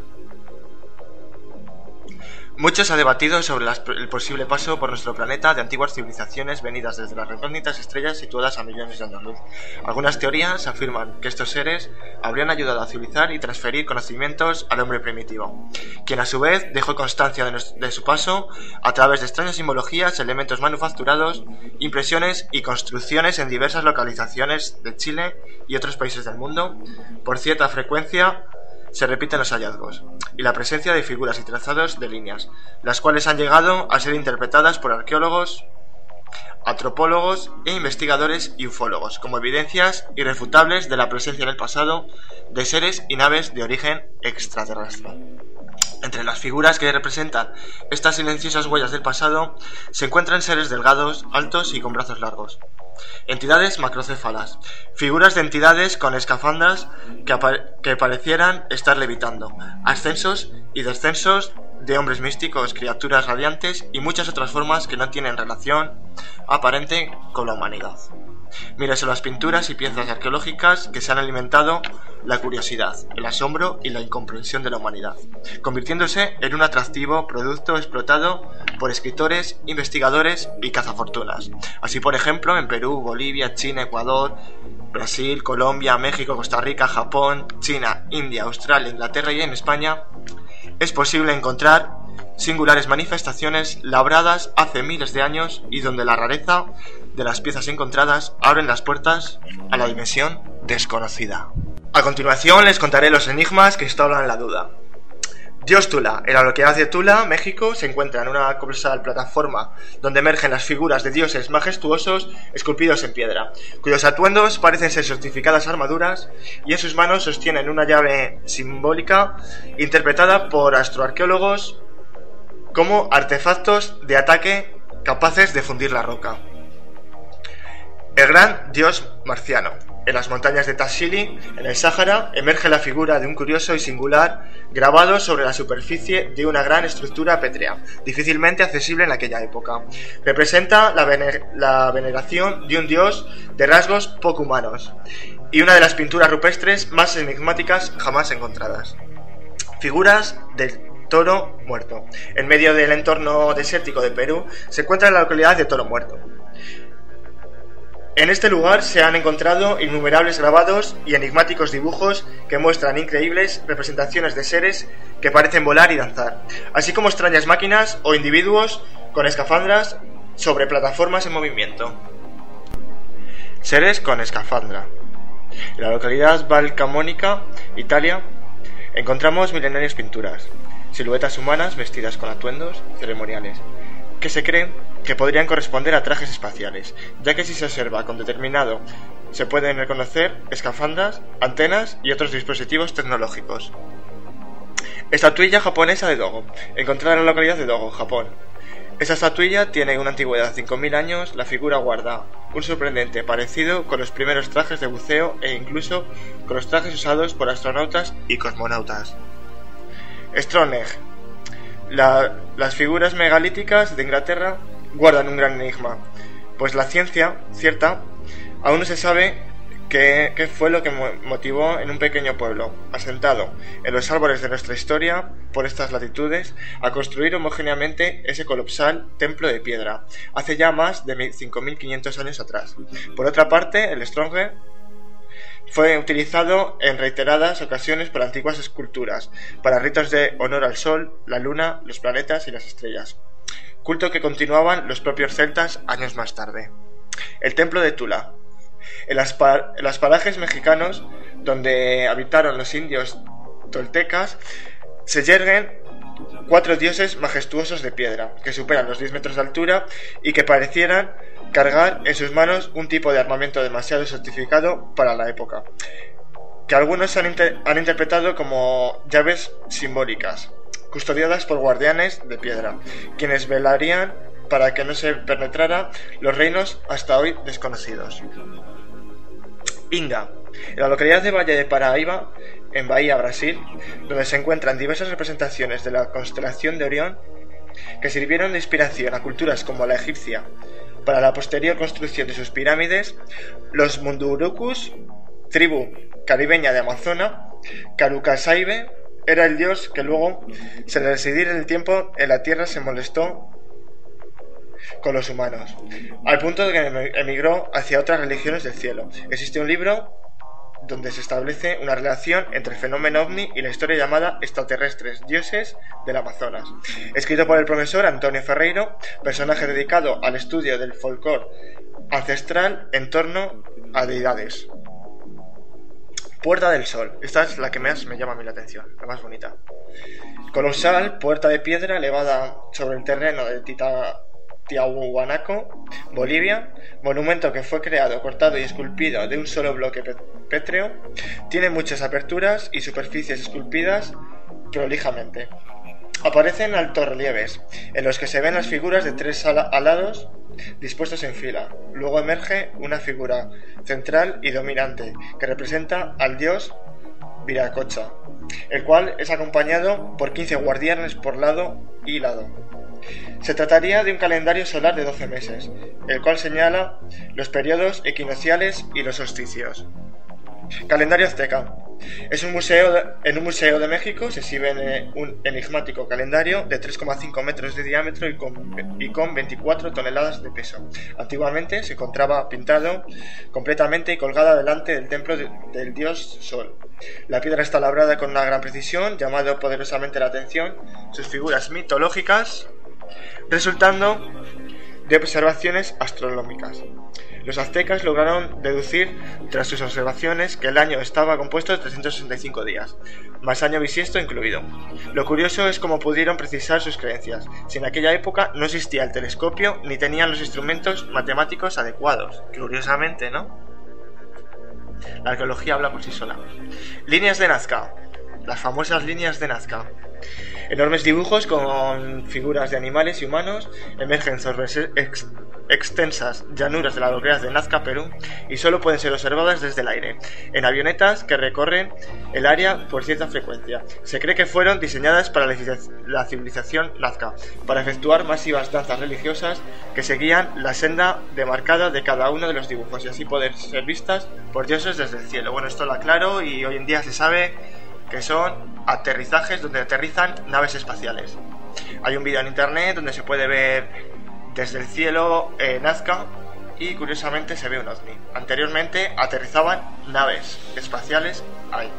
Mucho se ha debatido sobre el posible paso por nuestro planeta de antiguas civilizaciones venidas desde las recónditas estrellas situadas a millones de años luz. Algunas teorías afirman que estos seres habrían ayudado a civilizar y transferir conocimientos al hombre primitivo, quien a su vez dejó constancia de su paso a través de extrañas simbologías, elementos manufacturados, impresiones y construcciones en diversas localizaciones de Chile y otros países del mundo. Por cierta frecuencia se repiten los hallazgos y la presencia de figuras y trazados de líneas, las cuales han llegado a ser interpretadas por arqueólogos, antropólogos e investigadores y ufólogos como evidencias irrefutables de la presencia en el pasado de seres y naves de origen extraterrestre. Entre las figuras que representan estas silenciosas huellas del pasado se encuentran seres delgados, altos y con brazos largos, entidades macrocéfalas, figuras de entidades con escafandras que parecieran estar levitando, ascensos y descensos de hombres místicos, criaturas radiantes y muchas otras formas que no tienen relación aparente con la humanidad. Mírese las pinturas y piezas arqueológicas que se han alimentado la curiosidad, el asombro y la incomprensión de la humanidad, convirtiéndose en un atractivo producto explotado por escritores, investigadores y cazafortunas. Así, por ejemplo, en Perú, Bolivia, China, Ecuador, Brasil, Colombia, México, Costa Rica, Japón, China, India, Australia, Inglaterra y en España es posible encontrar singulares manifestaciones labradas hace miles de años y donde la rareza de las piezas encontradas abren las puertas a la dimensión desconocida. A continuación les contaré los enigmas que instauran la duda. Dios Tula. En la localidad de Tula, México, se encuentra en una colosal plataforma donde emergen las figuras de dioses majestuosos esculpidos en piedra, cuyos atuendos parecen ser certificadas armaduras, y en sus manos sostienen una llave simbólica interpretada por astroarqueólogos como artefactos de ataque capaces de fundir la roca. El gran dios marciano. En las montañas de Tassili, en el Sáhara, emerge la figura de un curioso y singular grabado sobre la superficie de una gran estructura pétrea, difícilmente accesible en aquella época. Representa la veneración de un dios de rasgos poco humanos, y una de las pinturas rupestres más enigmáticas jamás encontradas. Figuras del toro muerto. En medio del entorno desértico de Perú se encuentra la localidad de Toro Muerto. En este lugar se han encontrado innumerables grabados y enigmáticos dibujos que muestran increíbles representaciones de seres que parecen volar y danzar, así como extrañas máquinas o individuos con escafandras sobre plataformas en movimiento. Seres con escafandra. En la localidad valcamónica, Italia, encontramos milenarias pinturas, siluetas humanas vestidas con atuendos ceremoniales, que se creen que podrían corresponder a trajes espaciales, ya que si se observa con determinado se pueden reconocer escafandras, antenas y otros dispositivos tecnológicos. Estatuilla japonesa de Dogo, encontrada en la localidad de Dogo, Japón. Esta estatuilla tiene una antigüedad de 5.000 años, la figura guarda un sorprendente parecido con los primeros trajes de buceo e incluso con los trajes usados por astronautas y cosmonautas. Stonehenge. Las figuras megalíticas de Inglaterra guardan un gran enigma, pues la ciencia cierta aún no se sabe qué fue lo que motivó en un pequeño pueblo, asentado en los árboles de nuestra historia por estas latitudes, a construir homogéneamente ese colosal templo de piedra, hace ya más de 5.500 años atrás. Por otra parte, el Stonehenge fue utilizado en reiteradas ocasiones por antiguas esculturas, para ritos de honor al sol, la luna, los planetas y las estrellas, culto que continuaban los propios celtas años más tarde. El templo de Tula. En las parajes mexicanos, donde habitaron los indios toltecas, se yerguen 4 dioses majestuosos de piedra, que superan los 10 metros de altura y que parecieran cargar en sus manos un tipo de armamento demasiado sofisticado para la época, que algunos han interpretado como llaves simbólicas, custodiadas por guardianes de piedra, quienes velarían para que no se penetrara los reinos hasta hoy desconocidos. Inga. En la localidad de Valle de Paraíba, en Bahía, Brasil, donde se encuentran diversas representaciones de la constelación de Orión que sirvieron de inspiración a culturas como la egipcia para la posterior construcción de sus pirámides, los Mundurucus, tribu caribeña de Amazona, Carucasaibe era el dios que luego, sin residir en el tiempo en la tierra, se molestó con los humanos, al punto de que emigró hacia otras religiones del cielo. Existe un libro donde se establece una relación entre el fenómeno ovni y la historia llamada Extraterrestres, dioses del Amazonas, escrito por el profesor Antonio Ferreiro, personaje dedicado al estudio del folclore ancestral en torno a deidades. Puerta del Sol. Esta es la que más me llama a mí la atención, la más bonita. Colosal puerta de piedra elevada sobre el terreno de Tiahuanaco, Bolivia, monumento que fue creado, cortado y esculpido de un solo bloque pétreo, tiene muchas aperturas y superficies esculpidas prolijamente. Aparecen altos relieves, en los que se ven las figuras de 3 alados dispuestos en fila. Luego emerge una figura central y dominante, que representa al dios Viracocha, el cual es acompañado por 15 guardianes por lado y lado. Se trataría de un calendario solar de 12 meses, el cual señala los periodos equinocciales y los solsticios. Calendario azteca. En un museo de México se exhibe un enigmático calendario de 3,5 metros de diámetro y con 24 toneladas de peso. Antiguamente se encontraba pintado completamente y colgada delante del templo del dios Sol. La piedra está labrada con una gran precisión, llamando poderosamente la atención sus figuras mitológicas, resultando de observaciones astronómicas. Los aztecas lograron deducir, tras sus observaciones, que el año estaba compuesto de 365 días, más año bisiesto incluido. Lo curioso es cómo pudieron precisar sus creencias, si en aquella época no existía el telescopio ni tenían los instrumentos matemáticos adecuados. Curiosamente, ¿no? La arqueología habla por sí sola. Líneas de Nazca. Las famosas líneas de Nazca. Enormes dibujos con figuras de animales y humanos emergen sobre extensas llanuras de las localidades de Nazca, Perú, y solo pueden ser observadas desde el aire, en avionetas que recorren el área por cierta frecuencia. Se cree que fueron diseñadas para la civilización Nazca, para efectuar masivas danzas religiosas que seguían la senda demarcada de cada uno de los dibujos y así poder ser vistas por dioses desde el cielo. Bueno, esto lo aclaro y hoy en día se sabe que son aterrizajes donde aterrizan naves espaciales. Hay un vídeo en internet donde se puede ver desde el cielo Nazca y curiosamente se ve un ovni. Anteriormente aterrizaban naves espaciales ahí.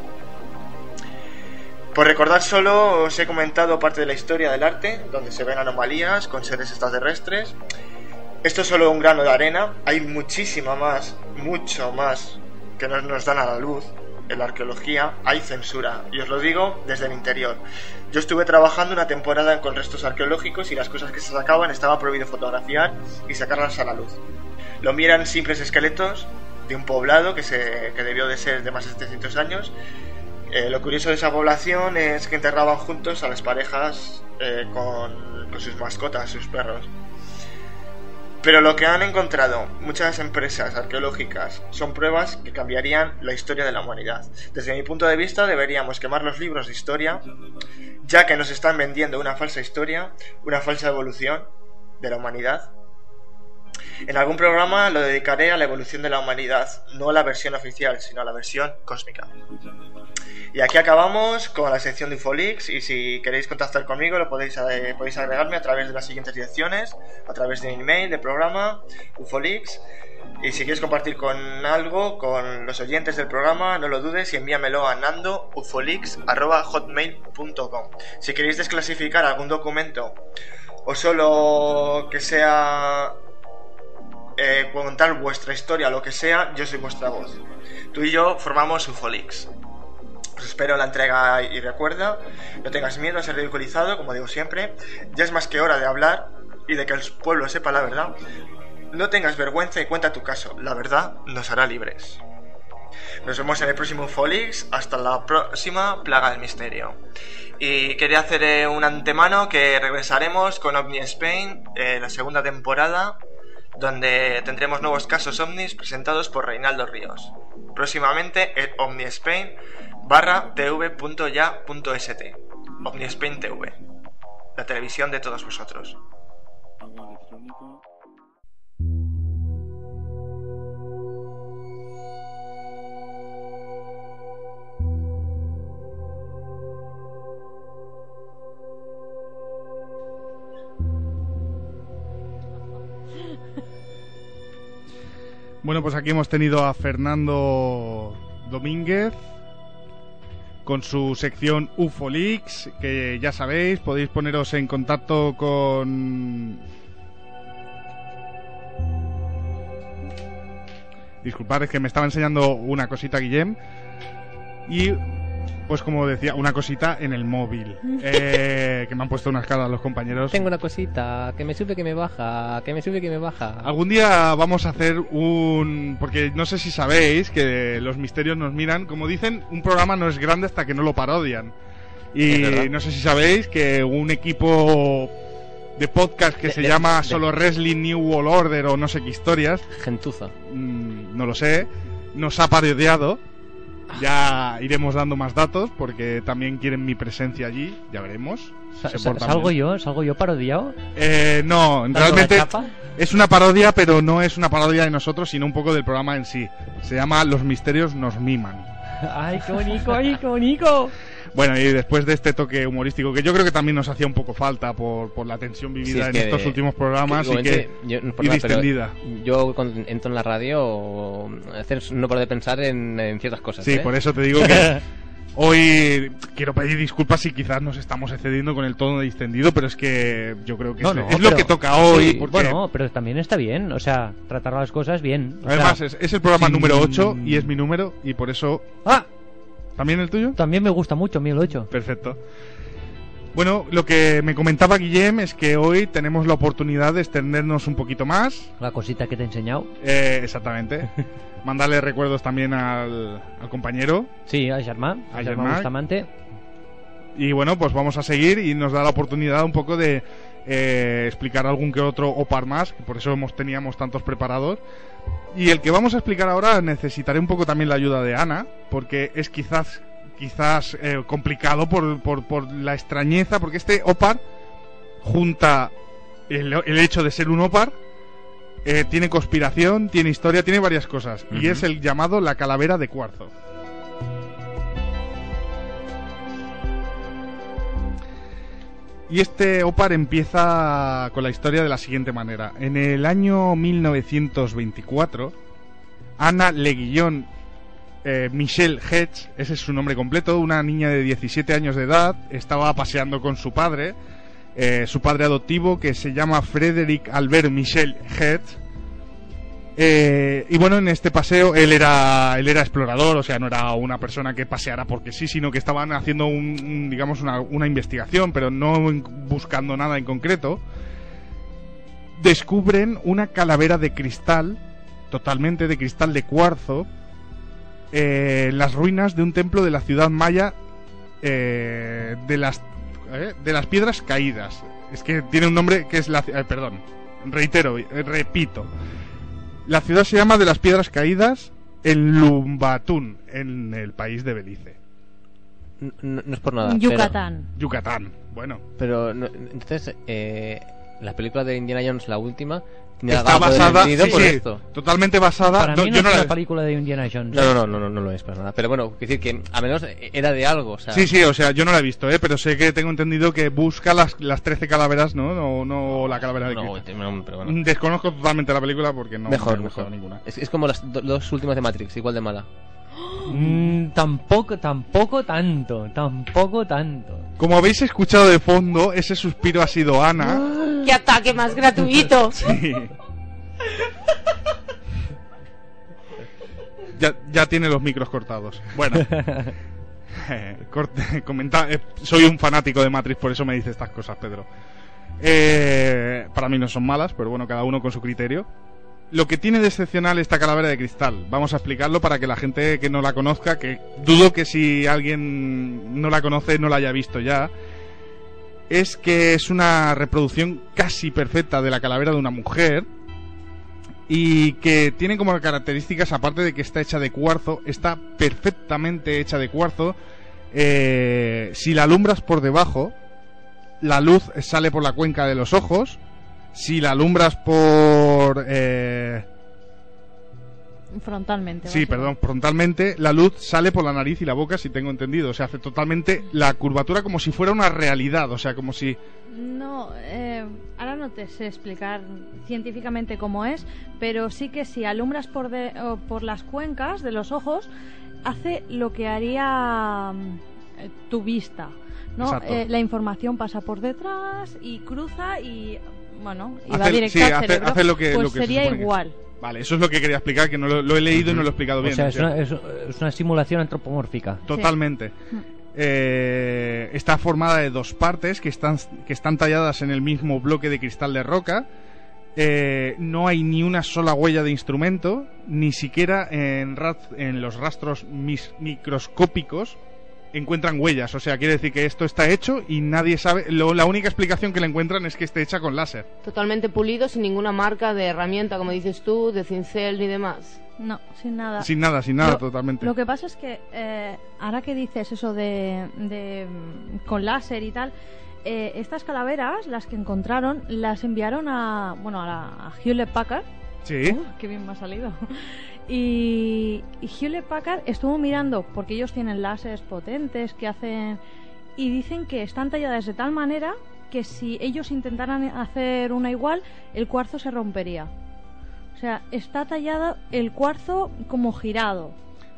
Por recordar solo os he comentado parte de la historia del arte, donde se ven anomalías con seres extraterrestres. Esto es solo un grano de arena, hay muchísimo más, mucho más que no nos dan a la luz. En la arqueología hay censura, y os lo digo desde el interior. Yo estuve trabajando una temporada con restos arqueológicos y las cosas que se sacaban estaba prohibido fotografiar y sacarlas a la luz. Lo miran simples esqueletos de un poblado que debió de ser de más de 700 años. Lo curioso de esa población es que enterraban juntos a las parejas con sus mascotas, sus perros. Pero lo que han encontrado muchas empresas arqueológicas son pruebas que cambiarían la historia de la humanidad. Desde mi punto de vista deberíamos quemar los libros de historia, ya que nos están vendiendo una falsa historia, una falsa evolución de la humanidad. En algún programa lo dedicaré a la evolución de la humanidad, no a la versión oficial, sino a la versión cósmica. Y aquí acabamos con la sección de UFOLeaks, y si queréis contactar conmigo lo podéis agregarme a través de las siguientes direcciones, a través de mi email de programa, UFOLeaks, y si quieres compartir con algo con los oyentes del programa, no lo dudes y envíamelo a nandoufoleaks@hotmail.com. Si queréis desclasificar algún documento o solo que sea contar vuestra historia, lo que sea, yo soy vuestra voz. Tú y yo formamos UFOLeaks. Os espero en la entrega y recuerda, no tengas miedo a ser ridiculizado, como digo siempre. Ya es más que hora de hablar y de que el pueblo sepa la verdad. No tengas vergüenza y cuenta tu caso. La verdad nos hará libres. Nos vemos en el próximo UFOLeaks. Hasta la próxima Plaga del Misterio. Y quería hacer un antemano que regresaremos con OVNI Spain, la segunda temporada, donde tendremos nuevos casos ovnis presentados por Reinaldo Ríos. Próximamente en OVNI Spain /tv.ya.st. OVNI Spain TV, la televisión de todos vosotros. Bueno, pues aquí hemos tenido a Fernando Domínguez con su sección UFOLeaks, que ya sabéis, podéis poneros en contacto con... Disculpad, es que me estaba enseñando una cosita Guillem. Y, pues como decía, una cosita en el móvil. Que me han puesto unas caras los compañeros. Tengo una cosita, que me sube, que me baja, que me sube, que me baja. Algún día vamos a hacer porque no sé si sabéis que los misterios nos miran. Como dicen, un programa no es grande hasta que no lo parodian. Y no sé si sabéis que un equipo de podcast que se llama Solo Wrestling New World Order o no sé qué historias, gentuza, no lo sé, nos ha parodiado. Ya iremos dando más datos porque también quieren mi presencia allí, ya veremos. ¿Salgo yo parodiado? No, realmente es una parodia, pero no es una parodia de nosotros, sino un poco del programa en sí. Se llama Los Misterios nos miman. ¡Ay, qué bonito! ¡Ay, qué bonito! Bueno, y después de este toque humorístico, que yo creo que también nos hacía un poco falta por la tensión vivida en estos últimos programas y distendida. Yo cuando entro en la radio no paro de pensar en ciertas cosas. Sí, por eso te digo que Hoy quiero pedir disculpas si quizás nos estamos excediendo con el tono distendido, pero es que yo creo que es lo que toca hoy. Sí, porque... Bueno, pero también está bien, o sea, tratar las cosas bien. Además, es el programa número 8 y es mi número, y por eso... ¡Ah! ¿También el tuyo? También me gusta mucho a mí el 8. Perfecto. Bueno, lo que me comentaba Guillem es que hoy tenemos la oportunidad de extendernos un poquito más. La cosita que te he enseñado. Exactamente. Mandarle recuerdos también al compañero. Sí, a Germán Bustamante. Y bueno, pues vamos a seguir y nos da la oportunidad un poco de explicar algún que otro OPAR más, que por eso teníamos tantos preparados. Y el que vamos a explicar ahora necesitaré un poco también la ayuda de Ana, porque es quizás complicado por la extrañeza, porque este OPAR junta el hecho de ser un OPAR, tiene conspiración, tiene historia, tiene varias cosas, y es el llamado La Calavera de Cuarzo. Y este OPAR empieza con la historia de la siguiente manera. En el año 1924, Ana Le Guillon Michelle Hedge, ese es su nombre completo, una niña de 17 años de edad, estaba paseando con su padre adoptivo, que se llama Frederick Albert Michel Hedge. Y bueno, en este paseo él era explorador, o sea, no era una persona que paseara porque sí, sino que estaban haciendo digamos una investigación, pero no buscando nada en concreto. Descubren una calavera de cristal, totalmente de cristal de cuarzo, las ruinas de un templo de la ciudad maya, de las piedras caídas. Es que tiene un nombre que es repito. La ciudad se llama de las Piedras Caídas en Lumbatún, en el país de Belice. No es por nada. Yucatán, bueno. Pero entonces, la película de Indiana Jones, la última, está basada, totalmente basada. Para mí no es la película de Indiana Jones. No lo es para nada. Pero bueno, quiero decir que a menos era de algo. O sea... Sí, o sea, yo no la he visto, pero sé que tengo entendido que busca las 13 calaveras, ¿no? No la calavera de Cristo. No, pero bueno. Desconozco totalmente la película porque no mejor. ninguna. Es como las dos últimas de Matrix, igual de mala. Tampoco tanto. Como habéis escuchado de fondo, ese suspiro ha sido Ana. ¡Qué ataque más gratuito! Sí. Ya tiene los micros cortados. Bueno. Soy un fanático de Matrix, por eso me dice estas cosas, Pedro. Para mí no son malas, pero bueno, cada uno con su criterio. Lo que tiene de excepcional esta calavera de cristal, vamos a explicarlo para que la gente que no la conozca, que dudo que si alguien no la conoce no la haya visto ya, es que es una reproducción casi perfecta de la calavera de una mujer y que tiene como características, aparte de que está hecha de cuarzo, está perfectamente hecha de cuarzo. Si la alumbras por debajo, la luz sale por la cuenca de los ojos. Si la alumbras por... frontalmente. Sí, frontalmente, la luz sale por la nariz y la boca, si tengo entendido. O sea, hace totalmente la curvatura como si fuera una realidad, o sea, como si... No, ahora no te sé explicar científicamente cómo es, pero sí que si alumbras por las cuencas de los ojos, hace lo que haría tu vista, ¿no? La información pasa por detrás y cruza y... Bueno, y va directo al cerebro, hace lo que sería igual. Vale, eso es lo que quería explicar, que no lo he leído y no lo he explicado bien. O sea, es una simulación antropomórfica. Totalmente. Sí. Está formada de dos partes que están talladas en el mismo bloque de cristal de roca. No hay ni una sola huella de instrumento, ni siquiera en los rastros microscópicos encuentran huellas. O sea, quiere decir que esto está hecho y nadie sabe. La única explicación que le encuentran es que esté hecha con láser. Totalmente pulido, sin ninguna marca de herramienta, como dices tú, de cincel ni demás. No, sin nada. Sin nada, totalmente. Lo que pasa es que ahora que dices eso de con láser y tal, estas calaveras, las que encontraron, las enviaron a Hewlett Packard. Sí. Qué bien me ha salido. Y Hewlett Packard estuvo mirando, porque ellos tienen láseres potentes que hacen, y dicen que están talladas de tal manera que si ellos intentaran hacer una igual, el cuarzo se rompería. O sea, está tallado el cuarzo como girado.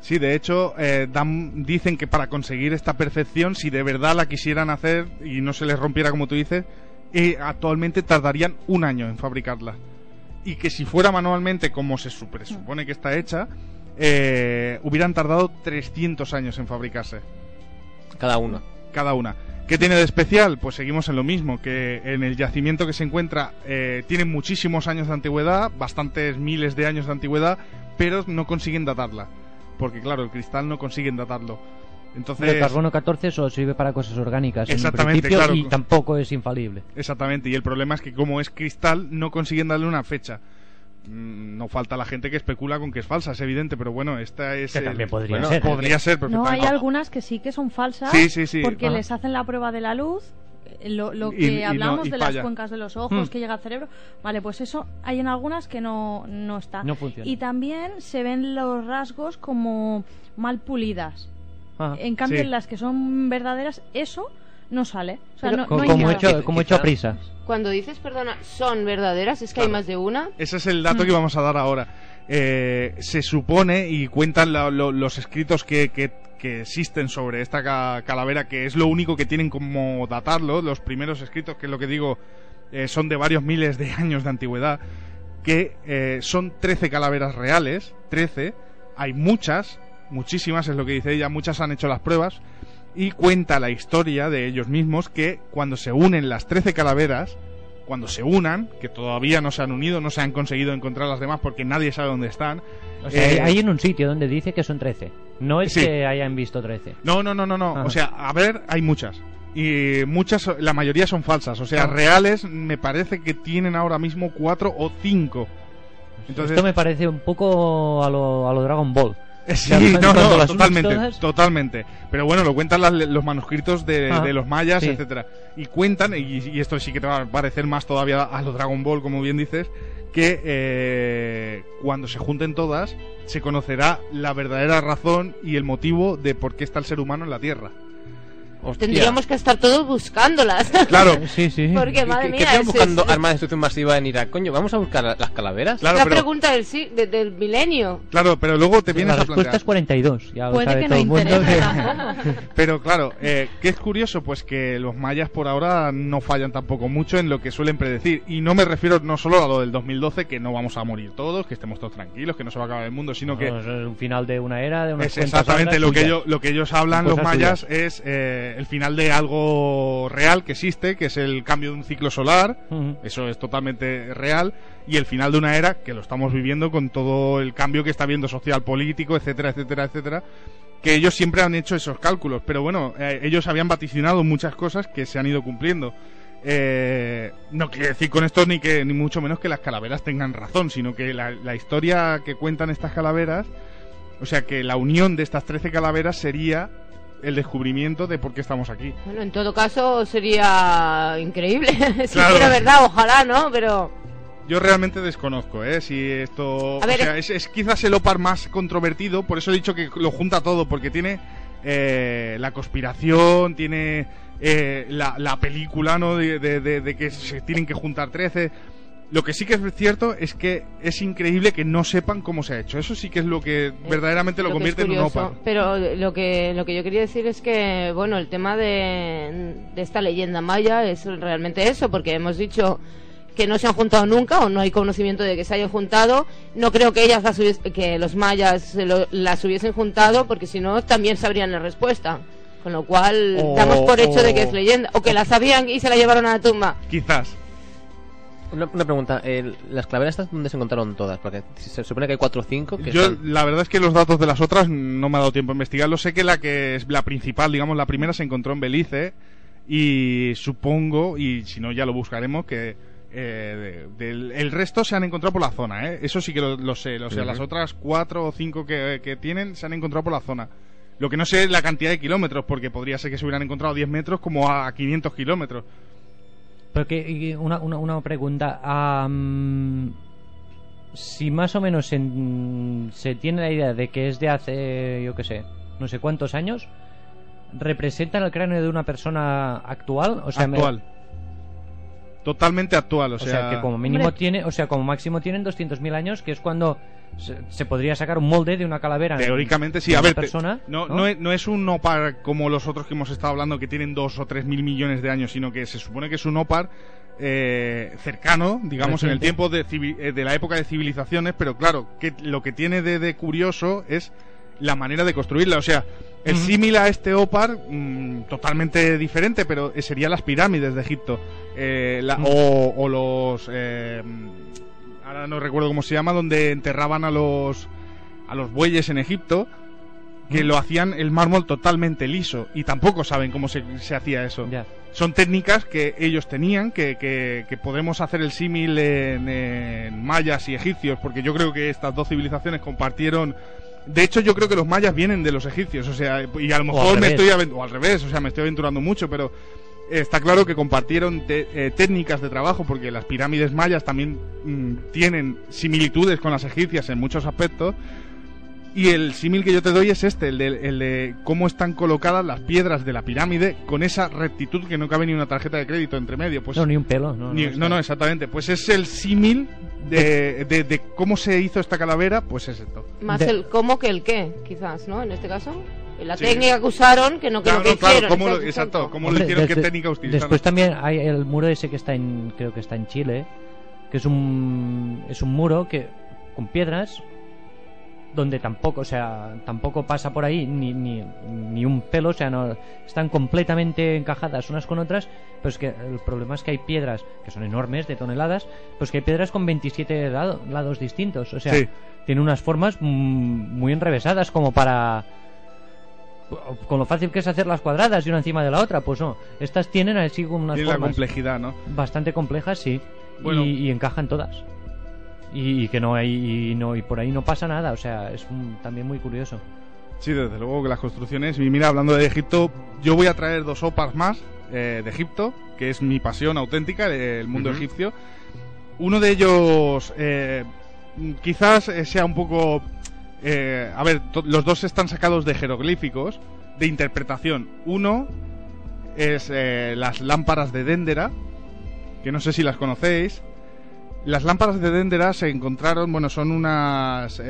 Sí, de hecho, dicen que para conseguir esta perfección, si de verdad la quisieran hacer y no se les rompiera como tú dices, actualmente tardarían 1 año en fabricarla. Y que si fuera manualmente como se supone que está hecha, hubieran tardado 300 años en fabricarse. Cada una. ¿Qué tiene de especial? Pues seguimos en lo mismo, que en el yacimiento que se encuentra tiene muchísimos años de antigüedad, bastantes miles de años de antigüedad, pero no consiguen datarla. Porque claro, el cristal no consiguen datarlo. Entonces, el carbono 14 solo sirve para cosas orgánicas exactamente, en claro, y tampoco es infalible. Exactamente, y el problema es que como es cristal no consiguen darle una fecha. No falta la gente que especula con que es falsa, es evidente, pero bueno, esta es... Que también podría ser. Podría ser perfectamente. No, hay algunas que sí que son falsas, sí. porque les hacen la prueba de la luz, lo que hablamos de falla. las cuencas de los ojos, que llega al cerebro. Vale, pues eso hay en algunas que no está. No funciona. Y también se ven los rasgos como mal pulidas. En cambio, en las que son verdaderas, eso no sale. O sea, no hay nada. Como hecho a prisa. Cuando dices, perdona, son verdaderas, es que hay más de una. Ese es el dato que vamos a dar ahora. Se supone, y cuentan los escritos que existen sobre esta calavera, que es lo único que tienen como datarlo, los primeros escritos, que es lo que digo, son de varios miles de años de antigüedad, que son 13 calaveras reales, 13, hay muchísimas, es lo que dice ella, muchas han hecho las pruebas, y cuenta la historia de ellos mismos que cuando se unen las 13 calaveras, cuando se unan, que todavía no se han unido, no se han conseguido encontrar las demás porque nadie sabe dónde están. O sea, hay en un sitio donde dice que son 13. No es que hayan visto 13. No. O sea, a ver, hay muchas. Y muchas, la mayoría son falsas. O sea, reales me parece que tienen ahora mismo 4 o 5. Entonces, esto me parece un poco a lo Dragon Ball. Sí, totalmente. Pero bueno, lo cuentan los manuscritos de los mayas, etcétera. Y cuentan, y esto sí que te va a parecer más todavía a lo Dragon Ball, como bien dices, que cuando se junten todas, se conocerá la verdadera razón y el motivo de por qué está el ser humano en la Tierra. Hostia. Tendríamos que estar todos buscándolas. Claro, sí. Porque madre mía, ¿qué están buscando armas de destrucción masiva en Irak? Coño, vamos a buscar las calaveras. Claro, la pregunta del milenio. Claro, pero luego te vienes a plantear. La respuesta es 42. Ya puede que todo no el mundo interese. Pero claro, ¿qué es curioso? Pues que los mayas por ahora no fallan tampoco mucho en lo que suelen predecir. Y no me refiero no solo a lo del 2012, que no vamos a morir todos, que estemos todos tranquilos, que no se va a acabar el mundo, sino que... es un final de una era, de unas es exactamente lo que ellos hablan, los mayas, tuyas. Es el final de algo real que existe, que es el cambio de un ciclo solar. Eso es totalmente real, y el final de una era que lo estamos viviendo con todo el cambio que está habiendo social, político, etcétera, que ellos siempre han hecho esos cálculos, pero bueno, ellos habían vaticinado muchas cosas que se han ido cumpliendo. No quiere decir con esto ni mucho menos que las calaveras tengan razón, sino que la historia que cuentan estas calaveras, o sea, que la unión de estas 13 calaveras sería el descubrimiento de por qué estamos aquí. Bueno, en todo caso sería increíble si claro. fuera verdad, ojalá, ¿no? Pero yo realmente desconozco, si esto... O sea, es quizás el OPAR más controvertido, por eso he dicho que lo junta todo, porque tiene la conspiración, tiene la película, ¿no? De que se tienen que juntar 13... Lo que sí que es cierto es que es increíble que no sepan cómo se ha hecho. Eso sí que es lo que verdaderamente lo convierte en un OPAR. Pero lo que yo quería decir es que, bueno, el tema de esta leyenda maya es realmente eso, porque hemos dicho que no se han juntado nunca o no hay conocimiento de que se hayan juntado. No creo que que los mayas las hubiesen juntado, porque si no también sabrían la respuesta. Con lo cual damos por hecho de que es leyenda, o que la sabían y se la llevaron a la tumba. Quizás. Una pregunta, ¿las calaveras estas dónde se encontraron todas? Porque se supone que hay 4 o 5 que la verdad es que los datos de las otras no me ha dado tiempo a investigarlo. Sé que la que es la principal, digamos la primera, se encontró en Belice, y supongo, y si no ya lo buscaremos, que el resto se han encontrado por la zona, eso sí que lo sé. O sea, las otras 4 o 5 que tienen se han encontrado por la zona. Lo que no sé es la cantidad de kilómetros, porque podría ser que se hubieran encontrado 10 metros como a 500 kilómetros. Porque una pregunta, si más o menos se tiene la idea de que es de hace, yo qué sé, no sé cuántos años, ¿representan el cráneo de una persona actual? O sea, actual. Totalmente actual, o sea que como mínimo como máximo tienen 200.000 años, que es cuando se podría sacar un molde de una calavera. Teóricamente sí, a ver, persona, no es un opar como los otros que hemos estado hablando que tienen 2 o 3 mil millones de años, sino que se supone que es un opar cercano, digamos, reciente, en el tiempo de la época de civilizaciones, pero claro, que lo que tiene de curioso es la manera de construirla, o sea, el símil a este opar, totalmente diferente, pero serían las pirámides de Egipto, o los... ahora no recuerdo cómo se llama, donde enterraban a los bueyes en Egipto, que lo hacían el mármol totalmente liso, y tampoco saben cómo se hacía eso. Ya. Son técnicas que ellos tenían, que podemos hacer el símil en mayas y egipcios, porque yo creo que estas dos civilizaciones compartieron... De hecho, yo creo que los mayas vienen de los egipcios, o sea, y a lo mejor o al revés, o sea, me estoy aventurando mucho, pero está claro que compartieron técnicas de trabajo, porque las pirámides mayas también tienen similitudes con las egipcias en muchos aspectos. Y el símil que yo te doy es el de cómo están colocadas las piedras de la pirámide con esa rectitud que no cabe ni una tarjeta de crédito entre medio. Pues, no, ni un pelo. No, exactamente. Pues es el símil de cómo se hizo esta calavera, pues es esto. Más el cómo que el qué, quizás, ¿no? En este caso. La técnica que usaron, que no que lo que hicieron. Exacto, cómo lo hicieron, qué técnica utilizaron. Después también hay el muro ese que está creo que está en Chile, que es un muro que con piedras, donde tampoco pasa por ahí ni un pelo, o sea, no están completamente encajadas unas con otras, pero es que el problema es que hay piedras que son enormes, de toneladas, pues que hay piedras con 27 lados distintos, o sea, sí, tiene unas formas muy enrevesadas como para... Con lo fácil que es hacer las cuadradas y una encima de la otra, pues no, estas tienen así unas formas... la complejidad, ¿no? Bastante complejas, sí, bueno, y encajan todas. Y que no hay y por ahí no pasa nada, o sea, es también muy curioso. Sí, desde luego que las construcciones. Y mira, hablando de Egipto, yo voy a traer 2 opars más de Egipto, que es mi pasión auténtica, el mundo egipcio. Uno de ellos quizás sea un poco... a ver, los dos están sacados de jeroglíficos, de interpretación. Uno es las lámparas de Déndera, que no sé si las conocéis. Las lámparas de Déndera se encontraron, bueno, son unas,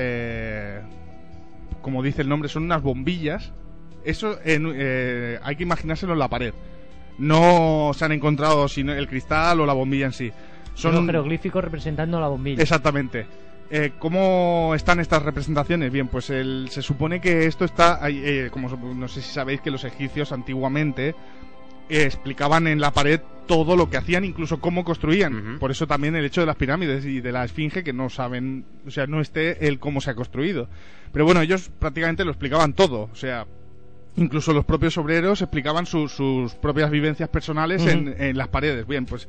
como dice el nombre, son unas bombillas. Eso hay que imaginárselo en la pared. No se han encontrado sino el cristal o la bombilla en sí. Son un jeroglífico representando la bombilla. Exactamente. ¿Cómo están estas representaciones? Bien, pues se supone que esto está, como no sé si sabéis que los egipcios antiguamente explicaban en la pared todo lo que hacían, incluso cómo construían. Por eso también el hecho de las pirámides y de la esfinge, que no saben, o sea, no esté el cómo se ha construido. Pero bueno, ellos prácticamente lo explicaban todo, o sea, incluso los propios obreros explicaban sus propias vivencias personales en las paredes. Bien, pues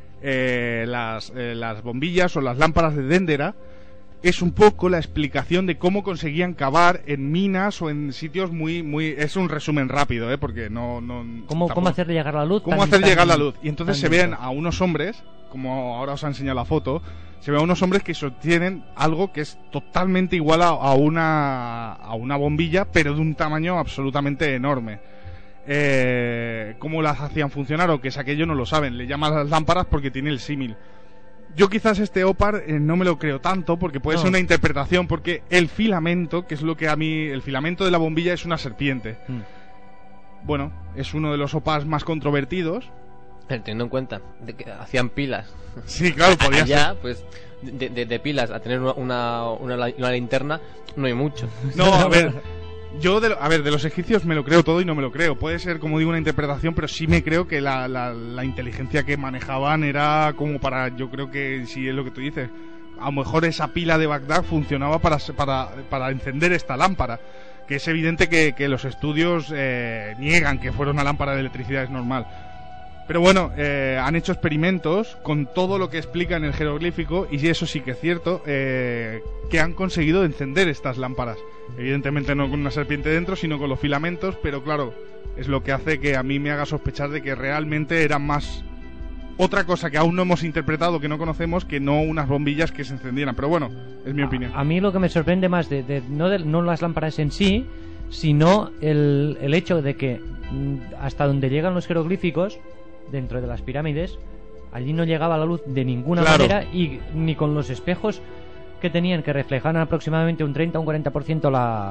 las bombillas o las lámparas de Déndera es un poco la explicación de cómo conseguían cavar en minas o en sitios muy... Es un resumen rápido, porque no ¿Cómo hacer llegar la luz? ¿Cómo hacer llegar la luz? Y entonces se ven a unos hombres, como ahora os ha enseñado la foto, se ven a unos hombres que sostienen algo que es totalmente igual a una bombilla, pero de un tamaño absolutamente enorme. ¿Cómo las hacían funcionar o qué es aquello? No lo saben. Le llaman las lámparas porque tiene el símil. Yo quizás este opar no me lo creo tanto, porque puede ser una interpretación, porque el filamento, que es lo que a mí... El filamento de la bombilla es una serpiente. Bueno, es uno de los opars más controvertidos. Pero teniendo en cuenta de que hacían pilas. Sí, claro, podía ya, ser. Pues de pilas a tener una linterna no hay mucho. No, a ver... Yo, de los egipcios me lo creo todo y no me lo creo. Puede ser, como digo, una interpretación, pero sí me creo que la inteligencia que manejaban era como para... Yo creo que, si es lo que tú dices, a lo mejor esa pila de Bagdad funcionaba para encender esta lámpara. Que es evidente que los estudios niegan que fuera una lámpara de electricidad, es normal. Pero bueno, han hecho experimentos con todo lo que explica en el jeroglífico, y eso sí que es cierto, que han conseguido encender estas lámparas. Evidentemente no con una serpiente dentro, sino con los filamentos, pero claro, es lo que hace que a mí me haga sospechar de que realmente eran más otra cosa que aún no hemos interpretado, que no conocemos, que no unas bombillas que se encendieran. Pero bueno, es mi opinión. A mí lo que me sorprende más no las lámparas en sí, sino el hecho de que hasta donde llegan los jeroglíficos, dentro de las pirámides, allí no llegaba la luz de ninguna manera, y ni con los espejos que tenían que reflejaban aproximadamente un 30 o un 40%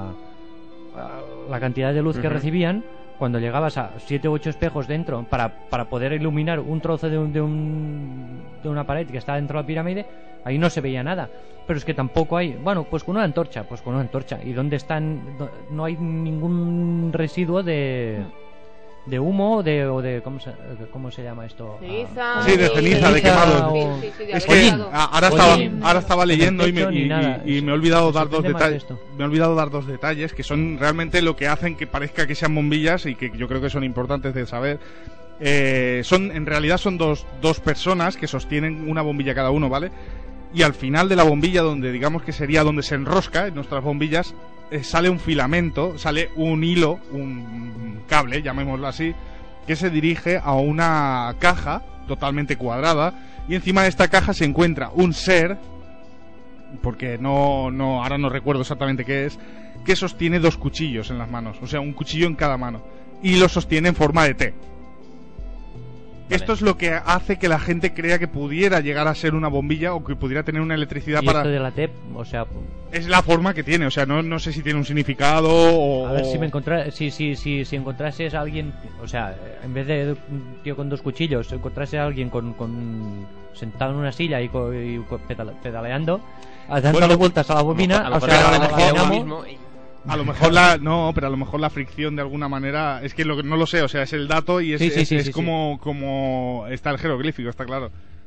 la cantidad de luz que recibían. Cuando llegabas a 7 u 8 espejos dentro para poder iluminar un trozo de una pared que está dentro de la pirámide, ahí no se veía nada. Pero es que tampoco hay, bueno, pues con una antorcha. ¿Y dónde están? No hay ningún residuo de humo o de ¿cómo se llama esto? Ceniza. Sí, de ceniza, de quemados. Sí, Es que ahora estaba leyendo y me he olvidado dar dos detalles. Me he olvidado dar dos detalles que son realmente lo que hacen que parezca que sean bombillas y que yo creo que son importantes de saber. En realidad son dos personas que sostienen una bombilla cada uno, ¿vale? Y al final de la bombilla, donde digamos que sería donde se enrosca en nuestras bombillas, sale un filamento, sale un hilo, un cable, llamémoslo así, que se dirige a una caja totalmente cuadrada, y encima de esta caja se encuentra un ser, porque ahora no recuerdo exactamente qué es, que sostiene 2 cuchillos en las manos, o sea, un cuchillo en cada mano, y lo sostiene en forma de T. Vale. Esto es lo que hace que la gente crea que pudiera llegar a ser una bombilla o que pudiera tener una electricidad ¿Y para... esto de la T, o sea... Es la forma que tiene, o sea, no sé si tiene un significado o... A ver si encontrases a alguien, o sea, en vez de un tío con 2 cuchillos, encontrase a alguien sentado en una silla y pedaleando, dándole vueltas a la bobina, a lo mejor la fricción de alguna manera es que no lo sé, o sea, es el dato y es como está el jeroglífico, está claro.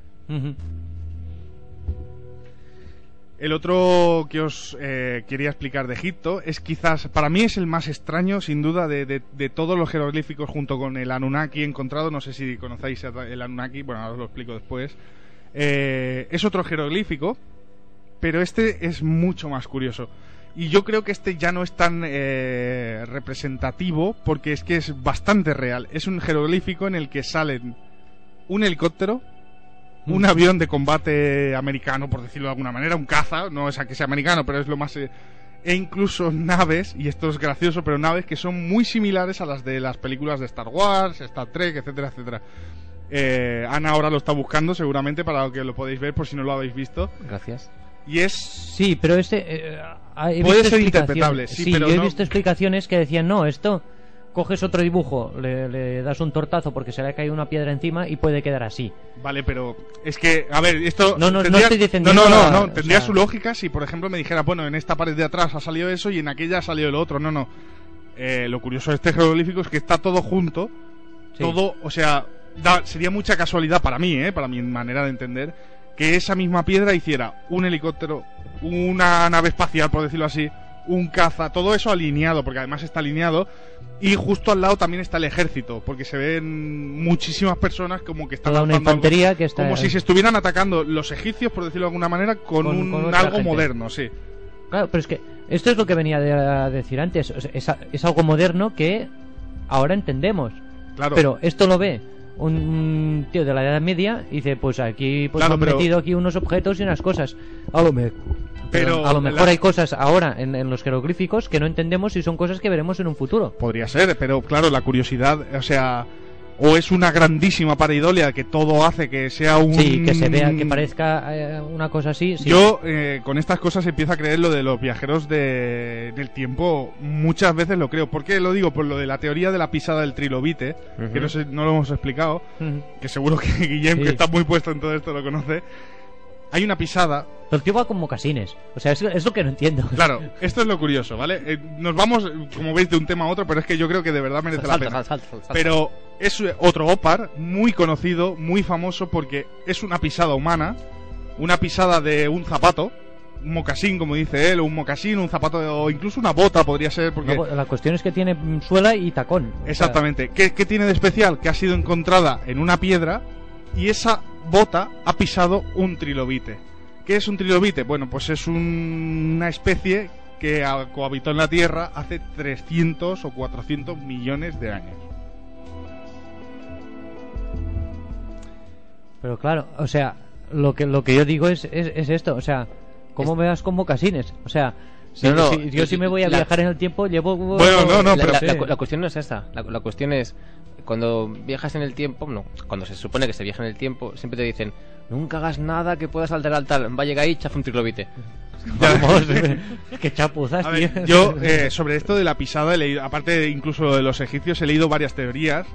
El otro que os quería explicar de Egipto es quizás, para mí es el más extraño sin duda de todos los jeroglíficos, junto con el Anunnaki encontrado. No sé si conocéis el Anunnaki, bueno, ahora os lo explico después. Es otro jeroglífico, pero este es mucho más curioso. Y yo creo que este ya no es tan representativo, porque es que es bastante real. Es un jeroglífico en el que salen un helicóptero, un avión de combate americano, por decirlo de alguna manera, un caza, no es a que sea americano, pero es lo más... e incluso naves, y esto es gracioso, pero naves que son muy similares a las de las películas de Star Wars, Star Trek, etcétera, etcétera. Ana ahora lo está buscando seguramente para que lo podáis ver por si no lo habéis visto. Gracias. Y es... Sí, pero puede ser interpretable, sí, pero yo he visto explicaciones que decían, no, esto... Coges otro dibujo, le das un tortazo porque se le ha caído una piedra encima y puede quedar así. Vale, pero es que, a ver, esto... No estoy diciendo no, tendría su lógica si, por ejemplo, me dijera, bueno, en esta pared de atrás ha salido eso y en aquella ha salido lo otro. No. Lo curioso de este jeroglífico es que está todo junto, sí. Todo, o sea, sería mucha casualidad para mí, para mi manera de entender, que esa misma piedra hiciera un helicóptero, una nave espacial, por decirlo así, un caza, todo eso alineado, porque además está alineado, y justo al lado también está el ejército, porque se ven muchísimas personas como que están toda una infantería que está como si se estuvieran atacando los egipcios, por decirlo de alguna manera, con algo gente. Moderno, sí. Claro, pero es que esto es lo que venía a decir antes, es algo moderno que ahora entendemos. Claro. Pero esto lo ve un tío de la Edad Media y dice, pues aquí hemos metido aquí unos objetos y unas cosas. A lo mejor hay cosas ahora en los jeroglíficos que no entendemos y son cosas que veremos en un futuro. Podría ser, pero claro, la curiosidad, o sea, o es una grandísima pareidolia que todo hace que sea un... Sí, que se vea, que parezca una cosa así. Sí. Yo con estas cosas empiezo a creer lo de los viajeros del tiempo, muchas veces lo creo. ¿Por qué lo digo? Por lo de la teoría de la pisada del trilobite, que no lo hemos explicado, que seguro que Guillem, que está muy puesto en todo esto, lo conoce. Hay una pisada... El tío va con mocasines. O sea, es lo que no entiendo. Claro, esto es lo curioso, ¿vale? Nos vamos, como veis, de un tema a otro, pero es que yo creo que de verdad merece la pena. Salta. Pero es otro OPAR muy conocido, muy famoso, porque es una pisada humana, una pisada de un zapato, un mocasín, como dice él, o un mocasín, un zapato, o incluso una bota podría ser, porque... La cuestión es que tiene suela y tacón. Exactamente. ¿Qué tiene de especial? Que ha sido encontrada en una piedra y esa bota ha pisado un trilobite. ¿Qué es un trilobite? Bueno, pues es una especie que cohabitó en la Tierra hace 300 o 400 millones de años. Pero claro, o sea, lo que yo digo es esto, o sea, ¿cómo me vas con mocasines? O sea, si me voy a viajar en el tiempo, llevo... Bueno, pero... La cuestión no es esta, la cuestión es... Cuando viajas en el tiempo, cuando se supone que se viaja en el tiempo, siempre te dicen, nunca hagas nada que puedas alterar tal, va a llegar ahí y chafa un trilobite. Vamos, qué chapuzas, tío. Yo, sobre esto de la pisada, he leído, aparte incluso de los egipcios, he leído varias teorías.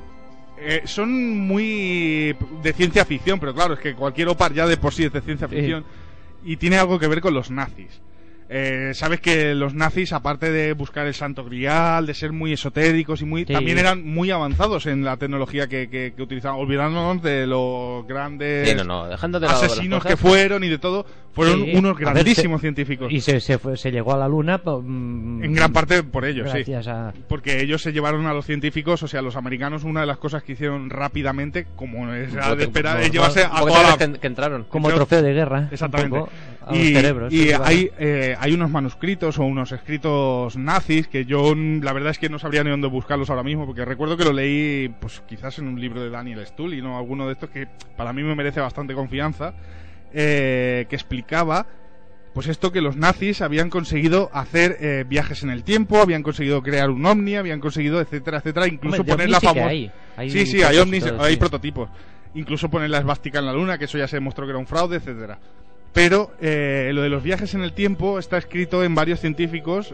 Son muy de ciencia ficción, pero claro, es que cualquier OPAR ya de por sí es de ciencia ficción. Y tiene algo que ver con los nazis. Sabes que los nazis, aparte de buscar el santo grial, de ser muy esotéricos y también eran muy avanzados en la tecnología que utilizaban, olvidándonos de los grandes asesinos que fueron y de todo. Fueron unos grandísimos científicos. Y se llegó a la luna en gran parte por ellos, gracias porque ellos se llevaron a los científicos, o sea, los americanos, una de las cosas que hicieron rápidamente, como es de esperar, es llevarse a toda la... que entraron. Como trofeo de guerra. Exactamente. A los cerebros, y hay unos manuscritos o unos escritos nazis que yo la verdad es que no sabría ni dónde buscarlos ahora mismo, porque recuerdo que lo leí pues quizás en un libro de Daniel Stully, ¿no? Alguno de estos que para mí me merece bastante confianza, que explicaba pues esto, que los nazis habían conseguido hacer viajes en el tiempo, habían conseguido crear un ovni, habían conseguido etcétera, etcétera, incluso poner la famosa... Hay ovnis, hay prototipos, incluso poner la esvástica en la luna, que eso ya se demostró que era un fraude, etcétera. Pero lo de los viajes en el tiempo está escrito en varios científicos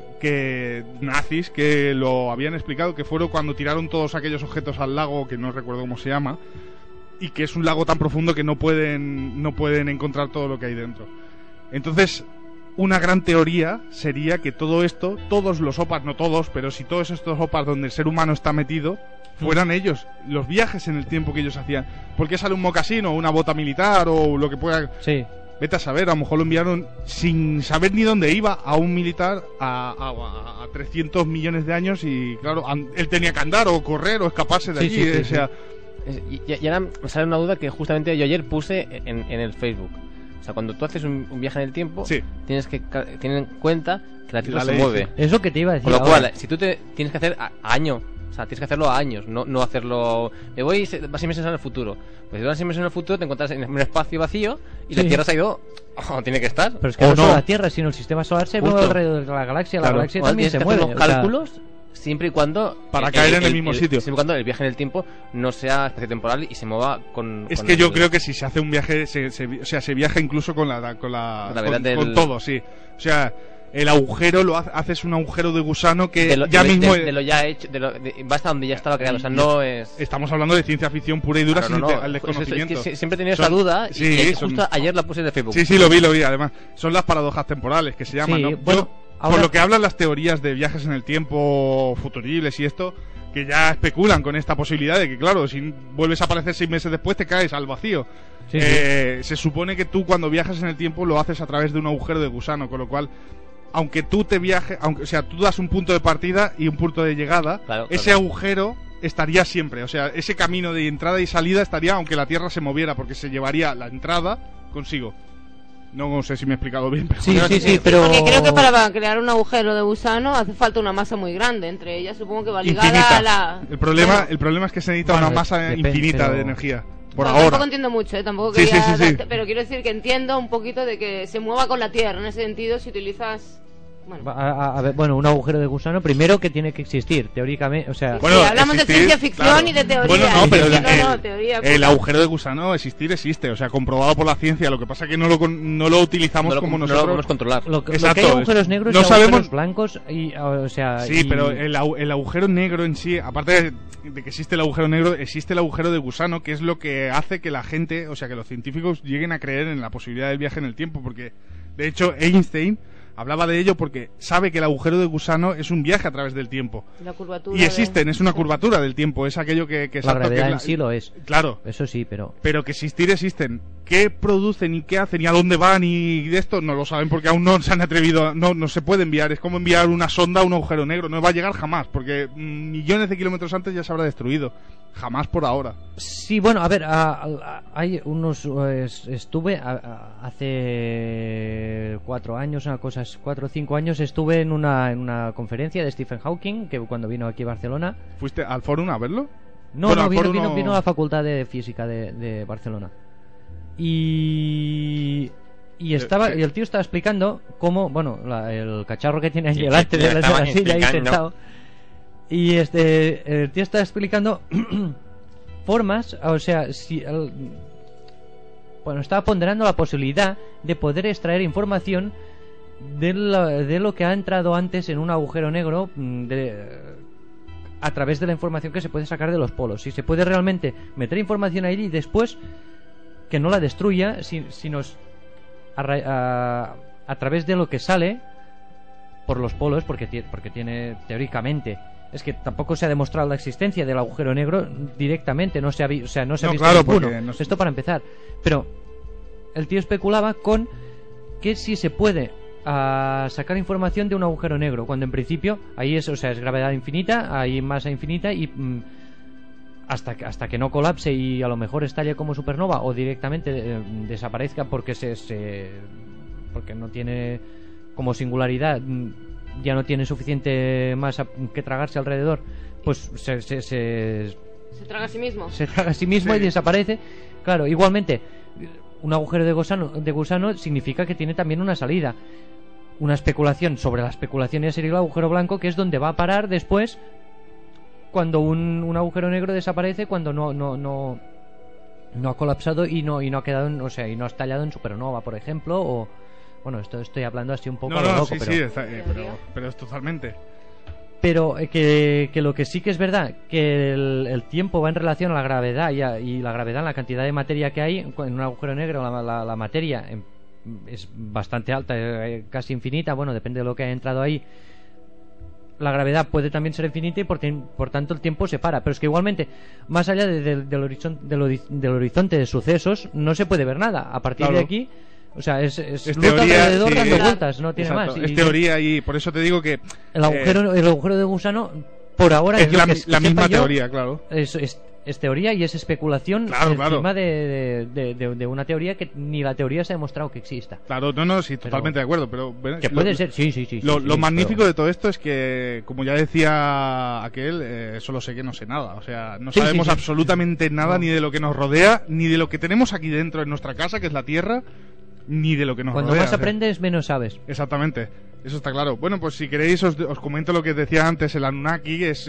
nazis que lo habían explicado, que fueron cuando tiraron todos aquellos objetos al lago, que no recuerdo cómo se llama, y que es un lago tan profundo que no pueden encontrar todo lo que hay dentro. Entonces, una gran teoría sería que todo esto, todos los OPAs, no todos, pero si todos estos OPAs donde el ser humano está metido, fueran ellos, los viajes en el tiempo que ellos hacían. ¿Por qué sale un mocasín o una bota militar o lo que pueda...? Sí. Vete a saber, a lo mejor lo enviaron sin saber ni dónde iba a un militar a 300 millones de años y claro, él tenía que andar o correr o escaparse de allí, o sea... Y ahora me sale una duda que justamente yo ayer puse en el Facebook. O sea, cuando tú haces un viaje en el tiempo, tienes que tener en cuenta que la Tierra se mueve. Es lo que te iba a decir. Con lo cual, si tú tienes que hacer a año, o sea, tienes que hacerlo a años, no hacerlo... Me voy 6 meses en el futuro. Pues si tú vas 6 meses en el futuro, te encuentras en un espacio vacío y la Tierra se ha ido... tiene que estar. Pero es que no solo la Tierra, sino el sistema solar se mueve alrededor de la galaxia. La galaxia también se mueve. Tienes que hacer los cálculos siempre y cuando... Para caer en el mismo sitio. Siempre y cuando el viaje en el tiempo no sea espaciotemporal y se mueva con... Es que yo creo que si se hace un viaje, o sea, se viaja incluso con todo, sí. O sea... El agujero haces un agujero de gusano que de lo ya hecho, va hasta donde ya estaba creado, o sea, no es... Estamos hablando de ciencia ficción pura y dura, al desconocimiento. Es que siempre he tenido esa duda y justo ayer la puse de Facebook. Sí, lo vi, además. Son las paradojas temporales que se llaman, ¿no? Bueno, por lo que hablan las teorías de viajes en el tiempo futuribles y esto, que ya especulan con esta posibilidad de que, claro, si vuelves a aparecer 6 meses después te caes al vacío. Se supone que tú cuando viajas en el tiempo lo haces a través de un agujero de gusano, con lo cual... Aunque tú te viajes, o sea, tú das un punto de partida y un punto de llegada, ese agujero estaría siempre, o sea, ese camino de entrada y salida estaría aunque la Tierra se moviera, porque se llevaría la entrada consigo. No sé si me he explicado bien, pero... Sí, pero... Porque creo que para crear un agujero de gusano hace falta una masa muy grande, entre ellas supongo que va ligada a la... El problema es que se necesita una masa infinita de energía. Por ahora. Tampoco entiendo mucho, tampoco quería pero quiero decir que entiendo un poquito de que se mueva con la Tierra, en ese sentido, si utilizas... Bueno, un agujero de gusano primero que tiene que existir, teóricamente, o sea... Bueno, hablamos de ciencia ficción y de teoría. Bueno, no, pero teoría, el agujero de gusano existe, o sea, comprobado por la ciencia, lo que pasa es que no lo utilizamos como nosotros... No lo podemos controlar. Lo que hay agujeros negros no y sabemos... agujeros blancos, o sea... Sí, pero el agujero negro en sí, aparte de que existe el agujero negro, existe el agujero de gusano, que es lo que hace que la gente, o sea, que los científicos lleguen a creer en la posibilidad del viaje en el tiempo, porque, de hecho, Einstein... hablaba de ello porque sabe que el agujero de gusano es un viaje a través del tiempo. La curvatura y existen, es una curvatura del tiempo, es aquello que la gravedad en sí lo es. Claro. Eso sí, pero que existir existen. ¿Qué producen y qué hacen y a dónde van y de esto? No lo saben porque aún no se han atrevido, no se puede enviar. Es como enviar una sonda a un agujero negro, no va a llegar jamás porque millones de kilómetros antes ya se habrá destruido. Jamás por ahora. Sí, bueno, a ver, hay unos... estuve hace 4 años, 4 o 5 años, estuve en una conferencia de Stephen Hawking, que cuando vino aquí a Barcelona... ¿Fuiste al Fórum a verlo? No, vino a la Facultad de Física de Barcelona. Y el tío estaba explicando cómo, bueno, el cacharro que tiene ahí delante de la silla ahí sentado... Y el tío está explicando formas, o sea, estaba ponderando la posibilidad de poder extraer información de lo que ha entrado antes en un agujero negro a través de la información que se puede sacar de los polos. Si se puede realmente meter información ahí y después que no la destruya, sino a través de lo que sale por los polos, porque tiene teóricamente, es que tampoco se ha demostrado la existencia del agujero negro directamente, no se ha visto claro, ninguno. Esto para empezar. Pero el tío especulaba con que si se puede sacar información de un agujero negro, cuando en principio ahí es gravedad infinita, hay masa infinita y hasta que no colapse y a lo mejor estalle como supernova o directamente desaparezca porque porque no tiene como singularidad, ya no tiene suficiente masa que tragarse alrededor, pues se traga a sí mismo. Se traga a sí mismo y desaparece. Claro, igualmente un agujero de gusano significa que tiene también una salida. Una especulación sobre la especulación ya sería el agujero blanco, que es donde va a parar después cuando un agujero negro desaparece, cuando no ha colapsado y no ha quedado y no ha estallado en supernova, por ejemplo, o bueno, esto estoy hablando así un poco a lo loco, pero es totalmente. Pero que lo que sí que es verdad, que el tiempo va en relación a la gravedad y la gravedad en la cantidad de materia que hay. En un agujero negro la materia es bastante alta, casi infinita, bueno, depende de lo que haya entrado ahí. La gravedad puede también ser infinita y por tanto el tiempo se para, pero es que igualmente más allá del horizonte de sucesos no se puede ver nada. A partir de aquí, o sea, es teoría, alrededor dando vueltas, no tiene más. Es teoría y por eso te digo que el agujero de gusano por ahora es la misma teoría, claro. Es teoría y es especulación encima de una teoría que ni la teoría se ha demostrado que exista. Claro, sí, totalmente de acuerdo, pero bueno, que puede ser, sí. Lo magnífico de todo esto es que, como ya decía aquel, solo sé que no sé nada, o sea, no sabemos absolutamente nada ni de lo que nos rodea, ni de lo que tenemos aquí dentro en nuestra casa, que es la Tierra, ni de lo que nos rodea. Cuando más aprendes, menos sabes. Exactamente. Eso está claro. Bueno, pues si queréis os comento lo que decía antes. El Anunnaki es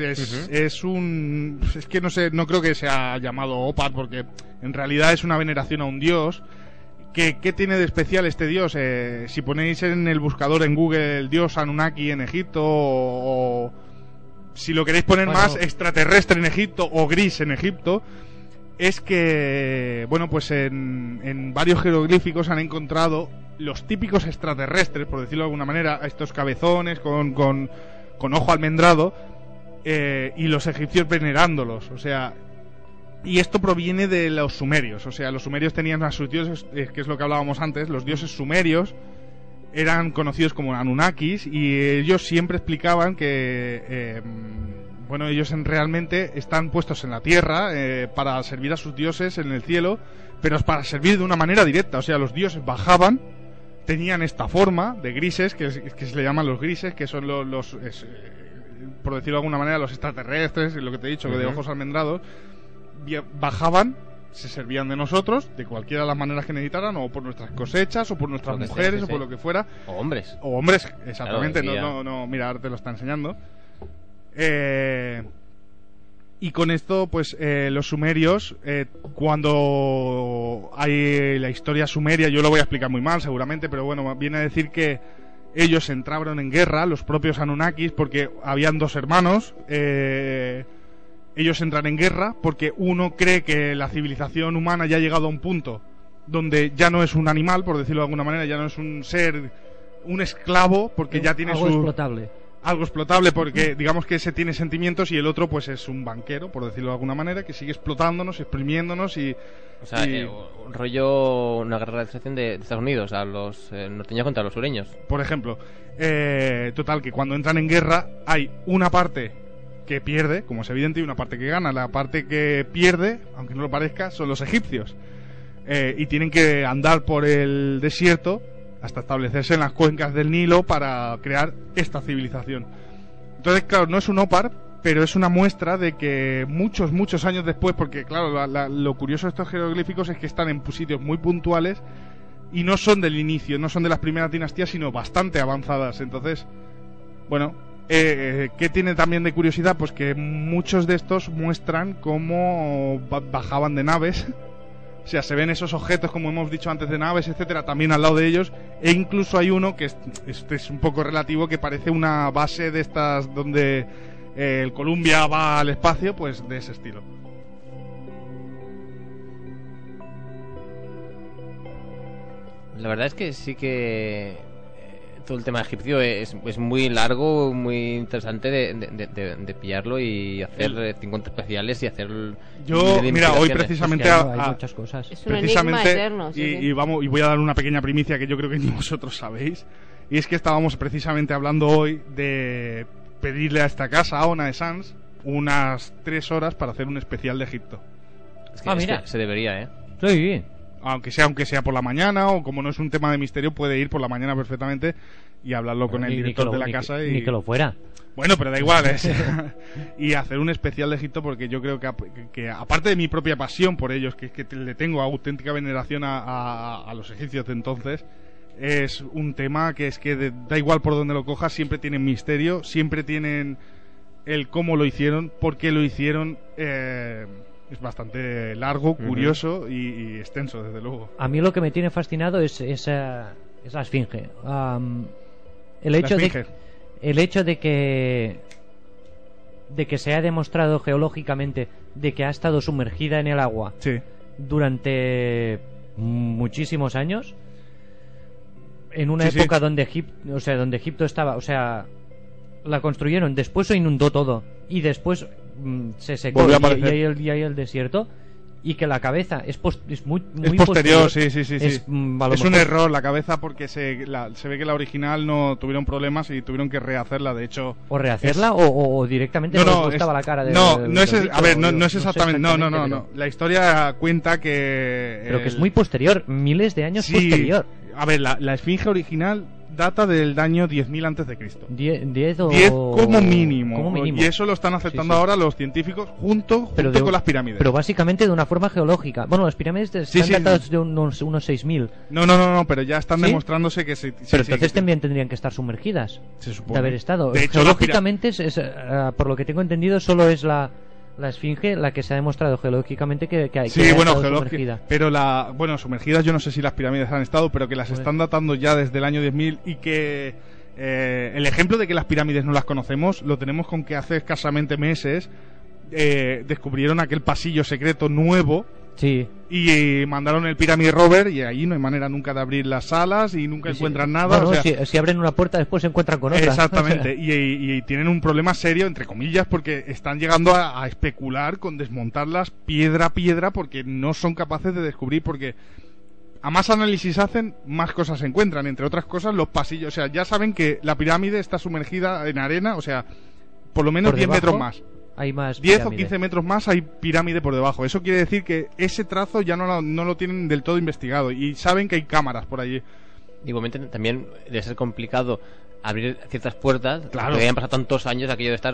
que no sé, no creo que sea llamado Opar, porque en realidad es una veneración a un dios. ¿Qué tiene de especial este dios? Si ponéis en el buscador en Google el dios Anunnaki en Egipto, o si lo queréis poner más extraterrestre en Egipto o gris en Egipto, es que, bueno, pues en varios jeroglíficos han encontrado los típicos extraterrestres, por decirlo de alguna manera, estos cabezones con ojo almendrado, y los egipcios venerándolos, o sea, y esto proviene de los sumerios, o sea, los sumerios tenían a sus dioses, que es lo que hablábamos antes, los dioses sumerios eran conocidos como Anunnakis, y ellos siempre explicaban que bueno, ellos realmente están puestos en la tierra para servir a sus dioses en el cielo, pero es para servir de una manera directa. O sea, los dioses bajaban, tenían esta forma de grises, que se le llaman los grises, que son por decirlo de alguna manera, los extraterrestres, lo que te he dicho, de ojos almendrados, bajaban, se servían de nosotros, de cualquiera de las maneras que necesitaran, o por nuestras cosechas, o por nuestras mujeres, o por lo que fuera. O hombres. O hombres, exactamente. Claro, no, mira, ahora te lo está enseñando. Y con esto, pues los sumerios, cuando hay la historia sumeria, yo lo voy a explicar muy mal seguramente, pero bueno, viene a decir que ellos entraron en guerra, los propios Anunnakis, porque habían dos hermanos. Ellos entran en guerra porque uno cree que la civilización humana ya ha llegado a un punto donde ya no es un animal, por decirlo de alguna manera, ya no es un ser, un esclavo, porque ya tiene algo explotable, porque digamos que ese tiene sentimientos, y el otro pues es un banquero, por decirlo de alguna manera, que sigue explotándonos, exprimiéndonos o sea, un rollo, una guerra de extracción de Estados Unidos a los norteños contra los sureños, por ejemplo. Total, que cuando entran en guerra hay una parte que pierde, como es evidente, y una parte que gana. La parte que pierde, aunque no lo parezca, son los egipcios, y tienen que andar por el desierto hasta establecerse en las cuencas del Nilo para crear esta civilización. Entonces, claro, no es un Opar, pero es una muestra de que muchos años después, porque claro, lo curioso de estos jeroglíficos es que están en sitios muy puntuales y no son del inicio, no son de las primeras dinastías, sino bastante avanzadas. Entonces, bueno, ¿qué tiene también de curiosidad? Pues que muchos de estos muestran cómo bajaban de naves O sea, se ven esos objetos, como hemos dicho antes, de naves, etcétera, también al lado de ellos. E incluso hay uno que es un poco relativo, que parece una base de estas donde el Columbia va al espacio, pues de ese estilo. La verdad es que sí que todo el tema egipcio es muy largo, muy interesante de pillarlo y hacer 50 especiales y hacer... Yo, mira, hoy precisamente... hay muchas cosas. Es un enigma eterno. Y voy a dar una pequeña primicia que yo creo que ni vosotros sabéis. Y es que estábamos precisamente hablando hoy de pedirle a esta casa, a Ona de Sans, unas 3 horas para hacer un especial de Egipto. Es que, mira, se debería, ¿eh? Sí. Aunque sea por la mañana, o como no es un tema de misterio, puede ir por la mañana perfectamente y hablarlo con el director de la casa. Ni que lo fuera. Bueno, pero da igual. Y hacer un especial de Egipto, porque yo creo que aparte de mi propia pasión por ellos, que le tengo auténtica veneración a los egipcios de entonces, es un tema que es que da igual por donde lo cojas, siempre tienen misterio, siempre tienen el cómo lo hicieron, por qué lo hicieron. Es bastante largo, curioso y extenso, desde luego. A mí lo que me tiene fascinado es la Esfinge. El hecho de que se ha demostrado geológicamente de que ha estado sumergida en el agua durante muchísimos años, en una época donde Egipto estaba, la construyeron, después se inundó todo y después se secó y hay el desierto, y que la cabeza es muy posterior. Sí. Es un error la cabeza, porque se ve que la original no tuvieron problemas y tuvieron que rehacerla, de hecho. O rehacerla o directamente no gustaba la cara de... No es exactamente. No. La historia cuenta que... Pero que es muy posterior, miles de años posterior. A ver, la esfinge original data del año 10.000 antes de Cristo. 10 como mínimo. Y eso lo están aceptando ahora los científicos junto con las pirámides. Pero básicamente de una forma geológica. Bueno, las pirámides están datadas de unos 6.000. No, pero ya están demostrándose que sí. Pero entonces también tendrían que estar sumergidas. Se supone. De haber estado. De hecho, geológicamente, por lo que tengo entendido, solo es la esfinge la que se ha demostrado geológicamente que hay sumergida. Pero sumergidas yo no sé si las pirámides han estado, pero que las están datando ya desde el año 10.000, y que el ejemplo de que las pirámides no las conocemos lo tenemos con que hace escasamente meses descubrieron aquel pasillo secreto nuevo. Sí. Y mandaron el Pyramid Rover, y ahí no hay manera nunca de abrir las salas y nunca encuentran nada. Bueno, si abren una puerta después se encuentran con otra. Exactamente. Y tienen un problema serio, entre comillas, porque están llegando a especular con desmontarlas piedra a piedra, porque no son capaces de descubrir, porque a más análisis hacen, más cosas se encuentran. Entre otras cosas, los pasillos. O sea, ya saben que la pirámide está sumergida en arena, o sea, por lo menos 10 metros más. Hay más 10 o 15 metros más hay pirámide por debajo. Eso quiere decir que ese trazo ya no lo tienen del todo investigado, y saben que hay cámaras por allí. Igualmente también debe ser complicado abrir ciertas puertas, claro, porque hayan pasado tantos años aquello de estar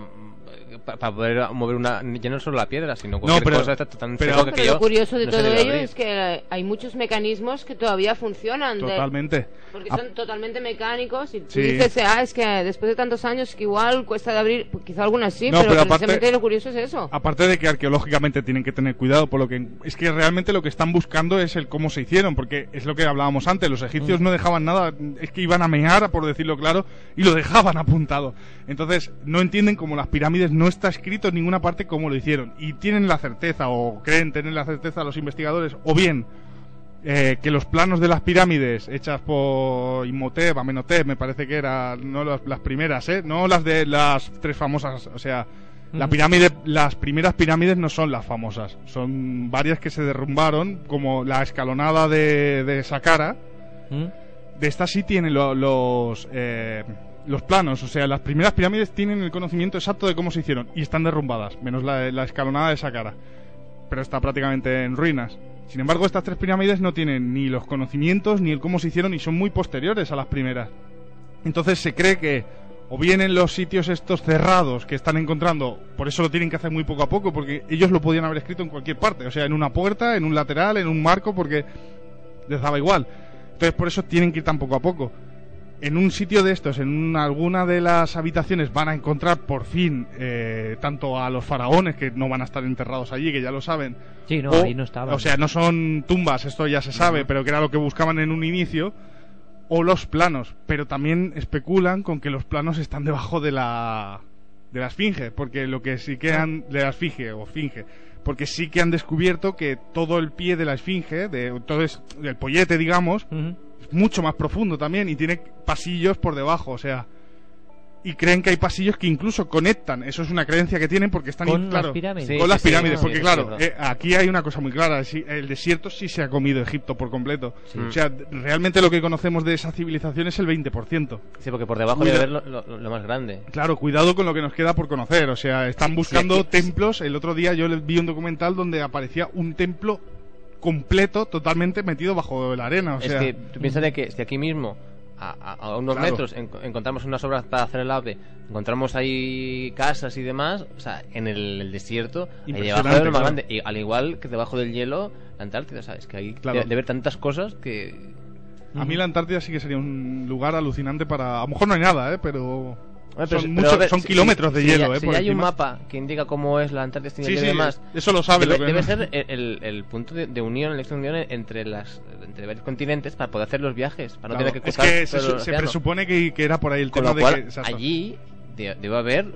para poder mover una, ya no solo la piedra, sino cualquier cosa está tan seco que lo curioso de todo ello es que hay muchos mecanismos que todavía funcionan. Totalmente. Porque son totalmente mecánicos, y tú dices, es que después de tantos años que igual cuesta de abrir, pues quizá algunas sí, pero precisamente lo curioso es eso. Aparte de que arqueológicamente tienen que tener cuidado, por lo que es que realmente lo que están buscando es el cómo se hicieron, porque es lo que hablábamos antes, los egipcios no dejaban nada, es que iban a mear, por decirlo claro, y lo dejaban apuntado. Entonces no entienden cómo las pirámides no está escrito en ninguna parte cómo lo hicieron, y tienen la certeza, o creen tener la certeza los investigadores, o bien que los planos de las pirámides hechas por Imhotep, Amenhotep, me parece que eran, no las primeras, no las de las 3 famosas, o sea, las primeras pirámides no son las famosas, son varias que se derrumbaron, como la escalonada de Saqqara. De estas sí tienen los planos, o sea, las primeras pirámides tienen el conocimiento exacto de cómo se hicieron, y están derrumbadas, menos la escalonada de Saqqara, pero está prácticamente en ruinas. Sin embargo, estas 3 pirámides no tienen ni los conocimientos ni el cómo se hicieron, y son muy posteriores a las primeras. Entonces se cree que o bien en los sitios estos cerrados que están encontrando, por eso lo tienen que hacer muy poco a poco, porque ellos lo podían haber escrito en cualquier parte, o sea, en una puerta, en un lateral, en un marco, porque les daba igual. Entonces por eso tienen que ir tan poco a poco. en un sitio de estos, en alguna de las habitaciones, van a encontrar por fin tanto a los faraones, que no van a estar enterrados allí, que ya lo saben. Sí, no, ahí no estaban. O sea, no son tumbas, esto ya se sabe, pero que era lo que buscaban en un inicio. O los planos, pero también especulan con que los planos están debajo de la esfinge, porque lo que sí que han... de la esfinge, o finge, porque sí que han descubierto que todo el pie de la esfinge, del pollete, digamos, es mucho más profundo también, y tiene pasillos por debajo, o sea... Y creen que hay pasillos que incluso conectan. Eso es una creencia que tienen porque están... Con las pirámides. Sí, con las pirámides, porque claro, aquí hay una cosa muy clara. El desierto sí se ha comido Egipto por completo. Sí. O sea, realmente lo que conocemos de esa civilización es el 20%. Sí, porque por debajo debe haber lo más grande. Claro, cuidado con lo que nos queda por conocer. O sea, están buscando templos. El otro día yo vi un documental donde aparecía un templo completo, totalmente metido bajo la arena. O sea, es que tú piensas de que si aquí mismo... A unos metros encontramos unas obras para hacer el ave, encontramos ahí casas y demás, o sea, en el desierto, ahí debajo de lo más grande, y al igual que debajo del hielo, la Antártida, ¿sabes? Que ahí debe haber tantas cosas que... A mí la Antártida sí que sería un lugar alucinante para... A lo mejor no hay nada, pero... son kilómetros de hielo, si hay un mapa que indica cómo es la Antártida y demás, eso lo sabe. Debe ser el punto de unión, el nexo de unión entre varios continentes para poder hacer los viajes, para no tener que cruzar. Es que se presupone que era por ahí el tema. Con lo cual, allí debe haber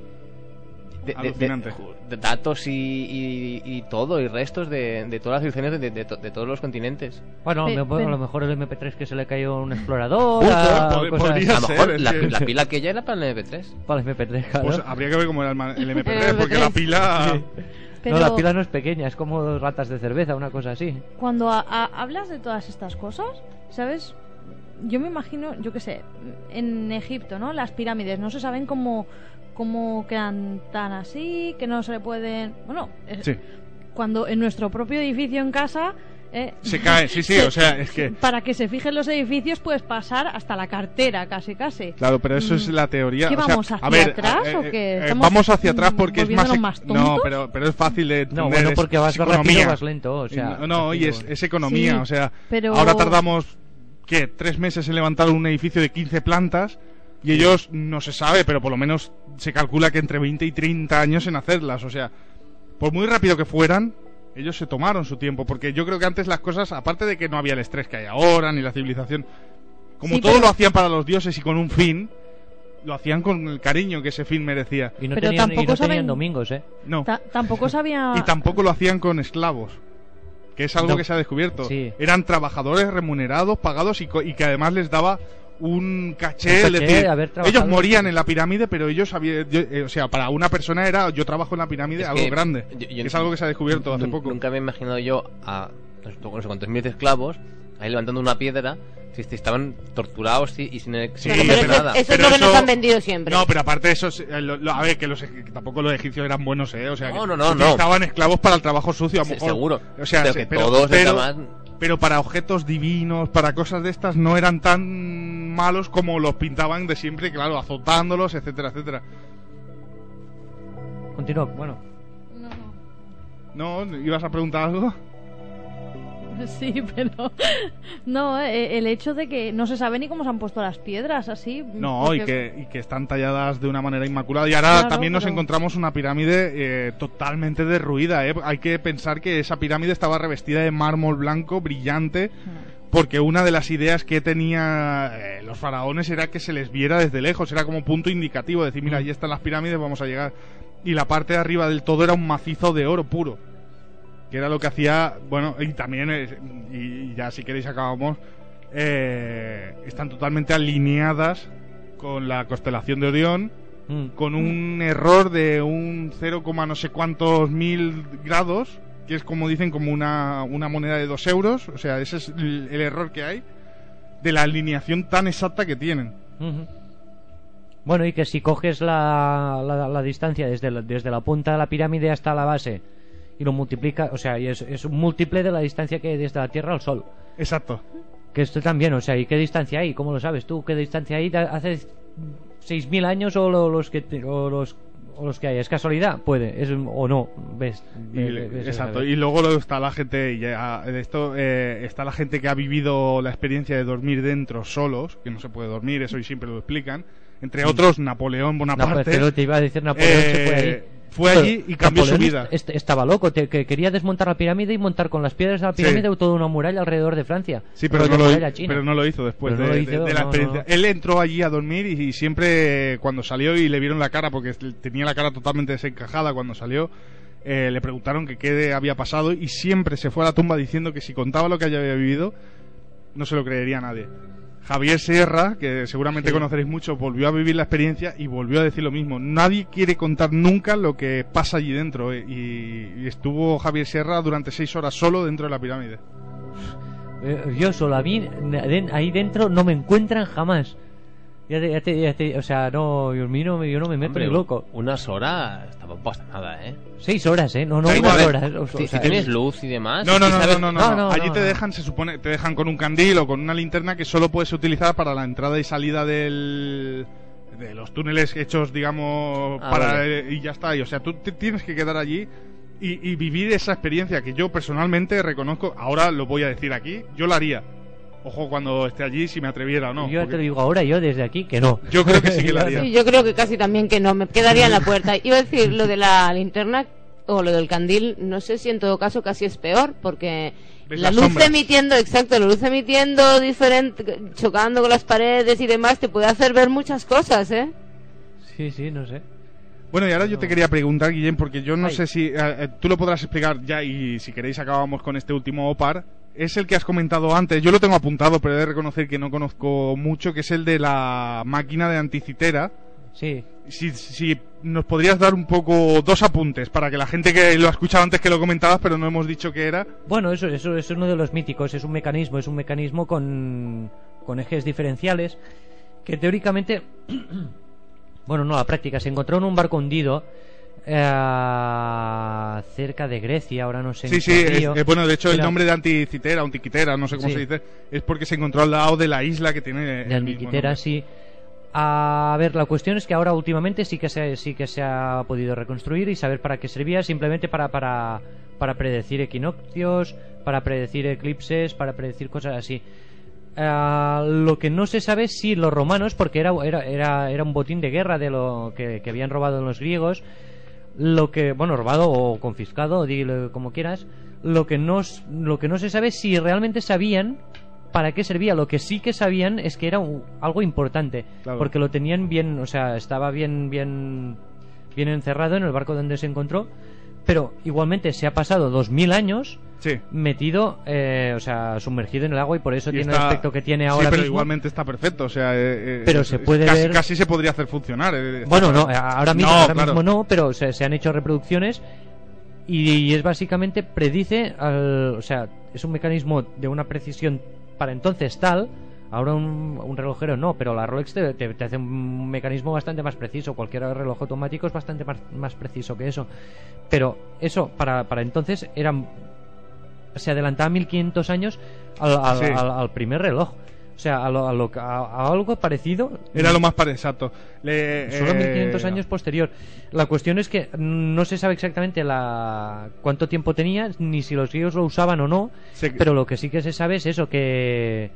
de datos y todo, y restos de todas las civilizaciones de todos los continentes. Bueno, a lo mejor el MP3 que se le cayó a un explorador. A lo mejor la pila aquella era para el MP3. Para el MP3, claro. Pues habría que ver cómo era el MP3, porque la pila... Sí. Pero... No, la pila no es pequeña, es como 2 latas de cerveza, una cosa así. Cuando hablas de todas estas cosas, ¿sabes? Yo me imagino, yo qué sé, en Egipto, ¿no? Las pirámides no se saben cómo quedan tan así, que no se le pueden... Bueno, sí. Cuando en nuestro propio edificio en casa... se cae, sí, o sea, es que... Para que se fijen los edificios puedes pasar hasta la cartera, casi. Claro, pero eso es la teoría. ¿Qué vamos hacia atrás o qué? Vamos hacia atrás porque es más no, pero es fácil de entender. No, bueno, porque vas rápido, vas lento, o sea... No, y es economía, sí, o sea... Pero... Ahora tardamos, ¿qué? 3 meses en levantar un edificio de 15 plantas... Y ellos, no se sabe, pero por lo menos se calcula que entre 20 y 30 años en hacerlas. O sea, por muy rápido que fueran, ellos se tomaron su tiempo. Porque yo creo que antes las cosas, aparte de que no había el estrés que hay ahora, ni la civilización, como sí, todo lo hacían para los dioses y con un fin, lo hacían con el cariño que ese fin merecía. Y no tenían domingos, ¿eh? No. Tampoco sabía... Y tampoco lo hacían con esclavos. Que es algo que se ha descubierto. Sí. Eran trabajadores remunerados, pagados y que además les daba... un caché, es decir, ellos morían en la pirámide, pero ellos o sea, para una persona era, yo trabajo en la pirámide, algo grande. Es algo que se ha descubierto hace poco. Nunca me he imaginado yo a no sé cuántos miles de esclavos ahí levantando una piedra, si estaban torturados y sin nada. Eso es lo que nos han vendido siempre. No, pero aparte de eso, a ver, que tampoco los egipcios eran buenos, o sea, no. Estaban esclavos para el trabajo sucio, a lo mejor. Seguro. O sea, pero para objetos divinos, para cosas de estas, no eran tan malos como los pintaban de siempre, claro, azotándolos, etcétera, etcétera. Continúa, bueno. ¿No? ¿Ibas a preguntar algo? Sí, pero... No, el hecho de que no se sabe ni cómo se han puesto las piedras, así... No, porque... y que están talladas de una manera inmaculada. Y ahora también nos encontramos una pirámide totalmente derruida, ¿eh? Hay que pensar que esa pirámide estaba revestida de mármol blanco, brillante... Porque una de las ideas que tenía los faraones era que se les viera desde lejos, era como punto indicativo, decir, mira, ahí están las pirámides, vamos a llegar. Y la parte de arriba del todo era un macizo de oro puro, que era lo que hacía, bueno, y también, y ya si queréis acabamos, están totalmente alineadas con la constelación de Orión, con un error de un 0, no sé cuántos mil grados, que es como dicen, como una moneda de 2 euros, o sea, ese es el error que hay de la alineación tan exacta que tienen. Bueno, y que si coges la distancia desde la punta de la pirámide hasta la base y lo multiplica, o sea, y es un múltiple de la distancia que hay desde la Tierra al Sol. Exacto. Que esto también, o sea, ¿y qué distancia hay? ¿Cómo lo sabes tú? ¿Qué distancia hay hace 6.000 años o o los que hay. ¿Es casualidad? Puede, es o no, ves exacto. Y luego está la gente, está la gente que ha vivido la experiencia de dormir dentro solos, que no se puede dormir, eso y siempre lo explican. Entre otros, Napoleón Bonaparte. Pero te iba a decir, Napoleón se fue ahí. Fue allí y cambió su vida. Estaba loco, que quería desmontar la pirámide y montar con las piedras de la pirámide toda una muralla alrededor de Francia. Sí, pero no lo hizo después de la experiencia. Él entró allí a dormir y siempre cuando salió y le vieron la cara, porque tenía la cara totalmente desencajada cuando salió, le preguntaron que qué había pasado y siempre se fue a la tumba diciendo que si contaba lo que había vivido no se lo creería a nadie. Javier Sierra, que seguramente conoceréis mucho, volvió a vivir la experiencia y volvió a decir lo mismo. Nadie quiere contar nunca lo que pasa allí dentro. Y estuvo Javier Sierra durante 6 horas solo dentro de la pirámide. Yo solo, a mí ahí dentro no me encuentran jamás. O sea, no, yo no me meto ni loco. Unas horas tampoco pasa nada, 6 horas, no unas horas. Si tienes luz y demás. No. Allí te dejan, se supone, te dejan con un candil o con una linterna que solo puedes utilizar para la entrada y salida de los túneles hechos, digamos, y ya está. O sea, tú te tienes que quedar allí y vivir esa experiencia que yo personalmente reconozco. Ahora lo voy a decir aquí, yo la haría. Ojo cuando esté allí si me atreviera o no. Yo te lo digo ahora, yo desde aquí que no. Yo creo que sí que lo haría. Sí, yo creo que casi también que no, me quedaría en la puerta. Iba a decir lo de la linterna o lo del candil, no sé si en todo caso casi es peor, porque la luz emitiendo, la luz emitiendo diferente, chocando con las paredes y demás, te puede hacer ver muchas cosas, Sí, no sé. Bueno, y ahora yo te quería preguntar, Guillem, porque yo no sé si tú lo podrás explicar ya, y si queréis acabamos con este último OPAR. Es el que has comentado antes, yo lo tengo apuntado, pero he de reconocer que no conozco mucho, que es el de la máquina de anticitera. Sí. Si nos podrías dar un poco 2 apuntes para que la gente que lo ha escuchado antes que lo comentabas, pero no hemos dicho qué era. Bueno, eso es uno de los míticos, es un mecanismo con ejes diferenciales que teóricamente bueno, no, a la práctica se encontró en un barco hundido cerca de Grecia, ahora no sé. Bueno, de hecho el nombre de antiquitera, no sé cómo se dice, es porque se encontró al lado de la isla que tiene de antiquitera, sí. A ver, la cuestión es que ahora últimamente sí que se ha podido reconstruir y saber para qué servía, simplemente para predecir equinoccios, para predecir eclipses, para predecir cosas así. Lo que no se sabe es si los romanos, porque era un botín de guerra de lo que habían robado los griegos, robado o confiscado, dilo como quieras. Lo que no se sabe es si realmente sabían para qué servía. Lo que sí que sabían es que era algo importante, porque lo tenían bien, o sea, estaba bien encerrado en el barco donde se encontró, pero igualmente se ha pasado 2000 años metido, sumergido en el agua, y por eso tiene el aspecto que tiene ahora pero mismo. Igualmente está perfecto, o sea, pero se puede ver... casi se podría hacer funcionar. Bueno, no, ahora mismo no, pero se han hecho reproducciones y es básicamente predice, es un mecanismo de una precisión para entonces tal. Ahora un relojero no, pero la Rolex te hace un mecanismo bastante más preciso. Cualquier reloj automático es bastante más preciso que eso. Pero eso, para entonces, se adelantaba 1500 años al primer reloj. O sea, a algo parecido. Era lo más exacto. Solo 1500 años posterior. La cuestión es que no se sabe exactamente cuánto tiempo tenía, ni si los griegos lo usaban o no. Pero lo que sí que se sabe es eso, que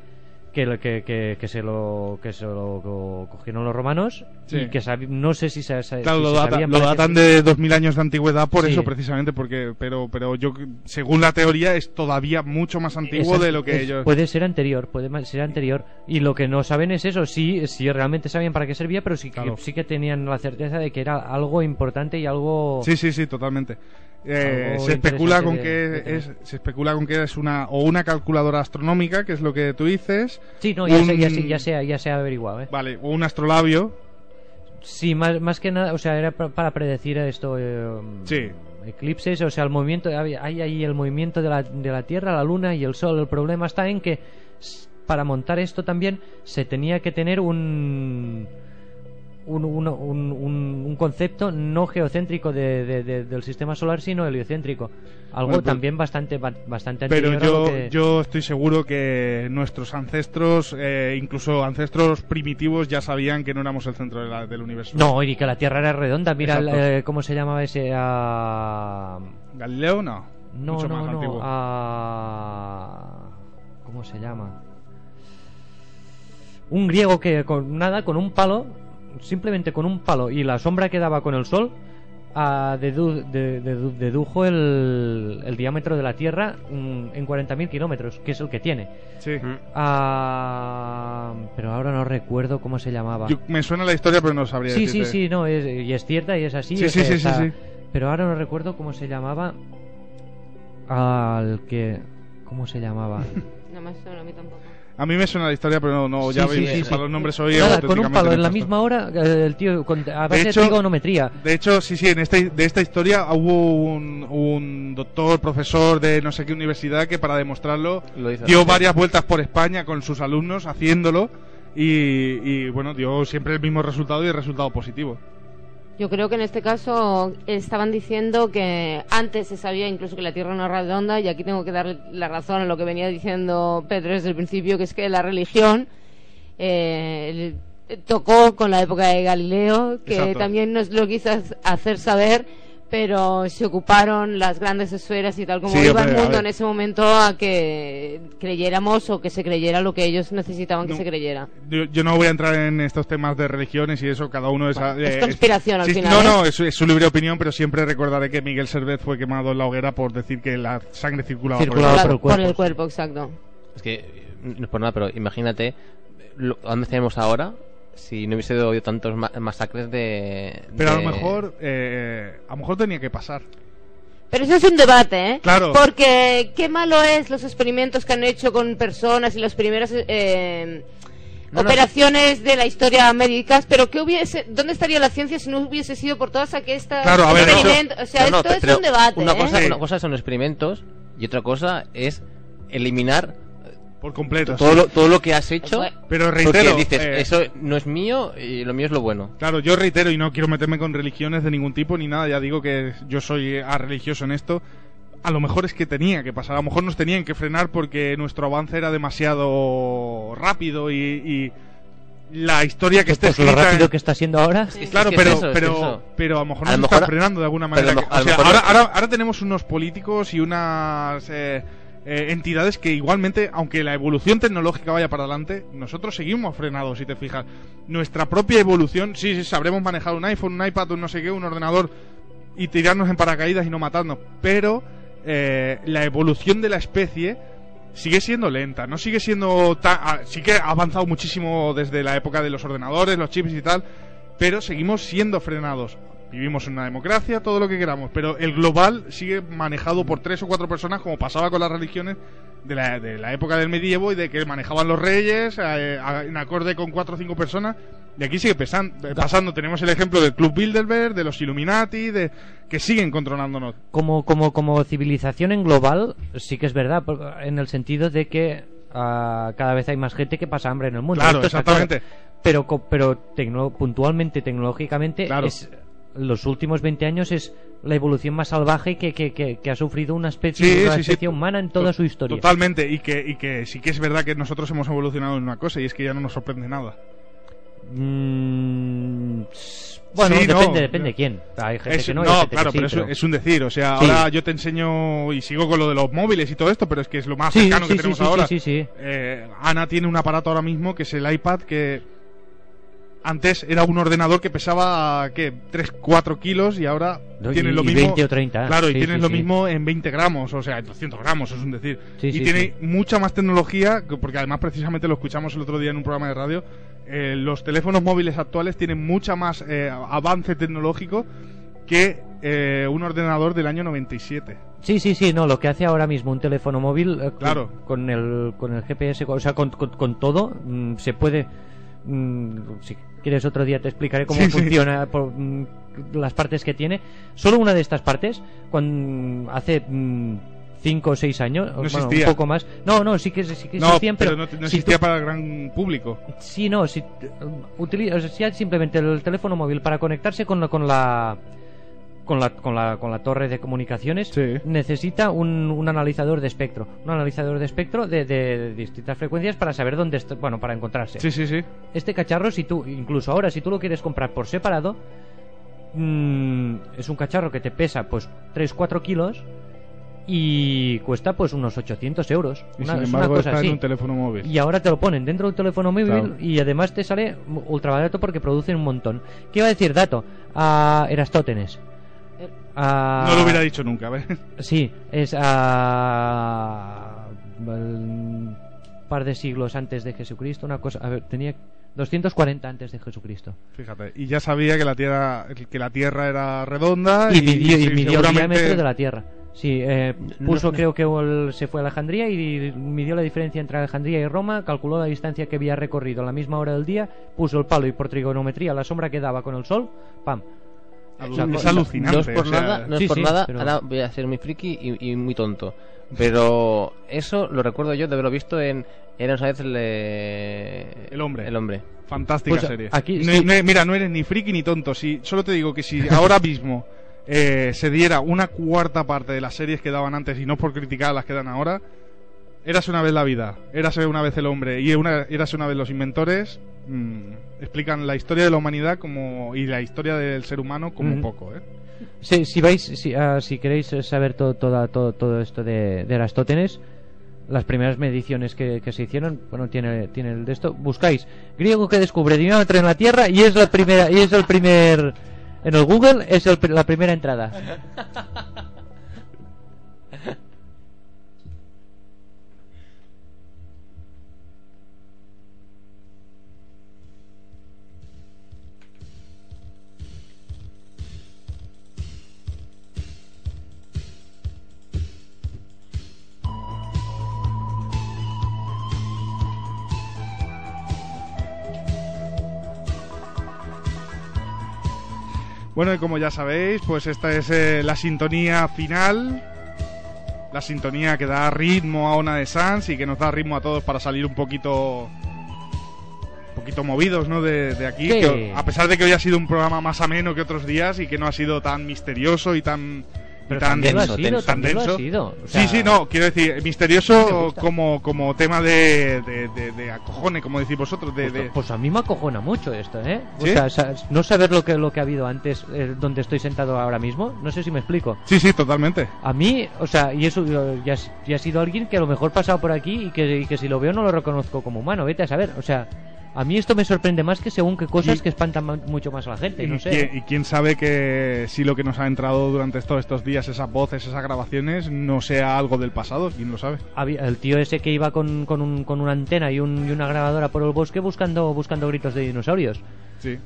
se lo cogieron los romanos y que no sé si lo datan de 2000 años de antigüedad por eso precisamente, pero yo según la teoría es todavía mucho más antiguo de lo que ellos... puede ser anterior y lo que no saben es eso, si realmente sabían para qué servía, pero sí que tenían la certeza de que era algo importante y algo... Sí, totalmente. Se especula con que es una calculadora astronómica, que es lo que tú dices. Sí, no, ya se ha averiguado, Vale, o un astrolabio. Sí, más que nada, o sea, era para predecir esto. Eclipses, o sea, el movimiento, hay ahí el movimiento de la Tierra, la Luna y el Sol. El problema está en que para montar esto también se tenía que tener un un concepto no geocéntrico del sistema solar, sino heliocéntrico. Algo bueno, pues, también bastante pero anterior. yo estoy seguro que nuestros ancestros, incluso ancestros primitivos, ya sabían que no éramos el centro del universo. No, y que la Tierra era redonda. Mira, ¿cómo se llamaba ese? ¿Galileo? No. Mucho más antiguo. ¿Cómo se llama? Un griego que con un palo, simplemente con un palo y la sombra que daba con el sol, dedujo el diámetro de la Tierra en 40.000 kilómetros, que es el que tiene. Sí. Pero ahora no recuerdo cómo se llamaba. Me suena la historia, pero no sabría decirte. Sí, no, y es cierta y es así. Sí. Pero ahora no recuerdo cómo se llamaba. ¿Cómo se llamaba? No me suena a mí tampoco. A mí me suena la historia, pero no, ya veis, para los nombres hoy... Nada, con un palo en la misma hora, el tío, a base de trigonometría. De hecho, sí, de esta historia hubo un doctor, profesor de no sé qué universidad que para demostrarlo dio varias vueltas por España con sus alumnos haciéndolo y bueno, dio siempre el mismo resultado y el resultado positivo. Yo creo que en este caso estaban diciendo que antes se sabía incluso que la Tierra no era redonda, y aquí tengo que darle la razón a lo que venía diciendo Pedro desde el principio, que es que la religión tocó con la época de Galileo, que Exacto. también nos lo quiso hacer saber, pero se ocuparon las grandes esferas y tal como iba el mundo en ese momento a que creyéramos o que se creyera lo que ellos necesitaban que se creyera. Yo no voy a entrar en estos temas de religiones y eso, cada uno es... es conspiración al final. No, es su libre opinión, pero siempre recordaré que Miguel Servet fue quemado en la hoguera por decir que la sangre circulaba por el cuerpo, exacto. Es que, no es por nada, pero imagínate dónde tenemos ahora si no hubiese oído tantos masacres Pero a lo mejor tenía que pasar. Pero eso es un debate, ¿eh? Claro. Porque qué malo es los experimentos que han hecho con personas y las primeras operaciones de la historia médicas, pero ¿dónde estaría la ciencia si no hubiese sido por todas aquestas experimentos? O sea, esto es un debate. Una cosa son experimentos y otra cosa es eliminar por completo todo lo que has hecho, pero reitero, porque dices eso no es mío y lo mío es lo bueno. Claro, yo reitero y no quiero meterme con religiones de ningún tipo ni nada, ya digo que yo soy religioso en esto. A lo mejor es que tenía que pasar, a lo mejor nos tenían que frenar porque nuestro avance era demasiado rápido y la historia que esté escrita lo rápido que está siendo ahora. Sí, claro, pero a lo mejor nos están frenando de alguna manera. Ahora tenemos unos políticos y unas entidades que igualmente, aunque la evolución tecnológica vaya para adelante, nosotros seguimos frenados, si te fijas. Nuestra propia evolución, sí, sabremos manejar un iPhone, un iPad, un no sé qué, un ordenador y tirarnos en paracaídas y no matarnos, pero la evolución de la especie sigue siendo lenta, no sigue siendo sí que ha avanzado muchísimo desde la época de los ordenadores, los chips y tal, pero seguimos siendo frenados. Vivimos en una democracia, todo lo que queramos, pero el global sigue manejado por 3 o 4 personas, como pasaba con las religiones de la época del medievo y de que manejaban los reyes en acorde con 4 o 5 personas. Y aquí sigue pasando. Tenemos el ejemplo del Club Bilderberg, de los Illuminati, que siguen controlándonos. Como civilización en global, sí que es verdad, en el sentido de que cada vez hay más gente que pasa hambre en el mundo. Claro, exactamente. Pero puntualmente, tecnológicamente, claro. Los últimos 20 años es la evolución más salvaje que ha sufrido una especie humana en toda su historia. Totalmente, y que sí que es verdad que nosotros hemos evolucionado en una cosa, y es que ya no nos sorprende nada. Bueno, sí, depende de quién. Hay gente que no, hay gente claro, que sí, pero es un decir. O sea, ahora yo te enseño y sigo con lo de los móviles y todo esto, pero es que es lo más cercano que tenemos ahora. Sí. Ana tiene un aparato ahora mismo que es el iPad, que antes era un ordenador que pesaba, ¿qué? 3-4 kilos y ahora tienen lo mismo. 20 o 30. Claro, y tienen lo mismo en 20 gramos, o sea, en 200 gramos, es un decir. Tiene mucha más tecnología, porque además precisamente lo escuchamos el otro día en un programa de radio. Los teléfonos móviles actuales tienen mucha más avance tecnológico que un ordenador del año 97. Sí, no, lo que hace ahora mismo un teléfono móvil, claro, con el GPS, o sea, con todo, se puede... si quieres otro día te explicaré cómo funciona por las partes que tiene. Solo una de estas partes, cuando hace 5 o 6 años, No bueno, existía. un poco más. No, sí que existían, pero no si existía tú- para el gran público. Sí, no, si hay simplemente el teléfono móvil para conectarse con la torre de comunicaciones, Sí. necesita un analizador de espectro. Un analizador de espectro de distintas frecuencias para saber dónde está, bueno, para encontrarse. Sí. Este cacharro, incluso ahora, si tú lo quieres comprar por separado, es un cacharro que te pesa pues 3-4 kilos y cuesta pues unos 800 euros. Y Es sin una embargo cosa está así. en un teléfono móvil. Y ahora te lo ponen dentro del teléfono móvil, Claro. y además te sale ultra barato porque producen un montón. ¿Qué iba a decir, dato? A Erastótenes. No lo hubiera dicho nunca, ¿ves? Sí, es un par de siglos antes de Jesucristo, una cosa, a ver, tenía 240 antes de Jesucristo. Fíjate, y ya sabía que la Tierra era redonda Y midió el seguramente... diámetro de la Tierra. Sí, puso, no. creo que se fue a Alejandría y midió la diferencia entre Alejandría y Roma, calculó la distancia que había recorrido a la misma hora del día, puso el palo y por trigonometría la sombra que daba con el sol, ¡pam! Es alucinante. No es por o sea, nada, no es sí, por sí, nada. pero- Ahora voy a ser muy friki y muy tonto. Pero eso lo recuerdo yo de haberlo visto en. Era una vez El hombre. El hombre. Fantástica Pues, serie. aquí No- sí. mira, no eres ni friki ni tonto. Solo te digo que si ahora mismo se diera una cuarta parte de las series que daban antes, y no por criticar las que dan ahora, Érase una vez la vida, érase una vez el hombre y érase una vez los inventores, explican la historia de la humanidad y la historia del ser humano como poco, ¿eh? Sí, si queréis saber todo esto de Erastótenes, las primeras mediciones que se hicieron, bueno, tiene el de esto, buscáis griego que descubre diámetro en la Tierra y es el primer en el Google es la primera entrada. Bueno, y como ya sabéis, pues esta es la sintonía final, la sintonía que da ritmo a Ona de Sans y que nos da ritmo a todos para salir un poquito movidos, ¿no? De aquí, Sí. que, a pesar de que hoy ha sido un programa más ameno que otros días y que no ha sido tan misterioso y tan Pero tan también lo ha denso, sido, tan también lo ha denso. sido. O sea, Sí, no, quiero decir, me misterioso gusta. como tema de acojone, como decís vosotros, Pues a mí me acojona mucho esto, ¿eh? ¿Sí? O sea, no saber lo que ha habido antes, donde estoy sentado ahora mismo, no sé si me explico. Sí, totalmente. A mí, o sea, y eso ya ha sido alguien que a lo mejor ha pasado por aquí y que si lo veo no lo reconozco como humano, vete a saber, o sea, a mí esto me sorprende más que según qué cosas que espantan mucho más a la gente, no sé. Y quién sabe que si lo que nos ha entrado durante todos estos días, esas voces, esas grabaciones, no sea algo del pasado, quién lo sabe. El tío ese que iba con una antena y una grabadora por el bosque buscando gritos de dinosaurios. Sí.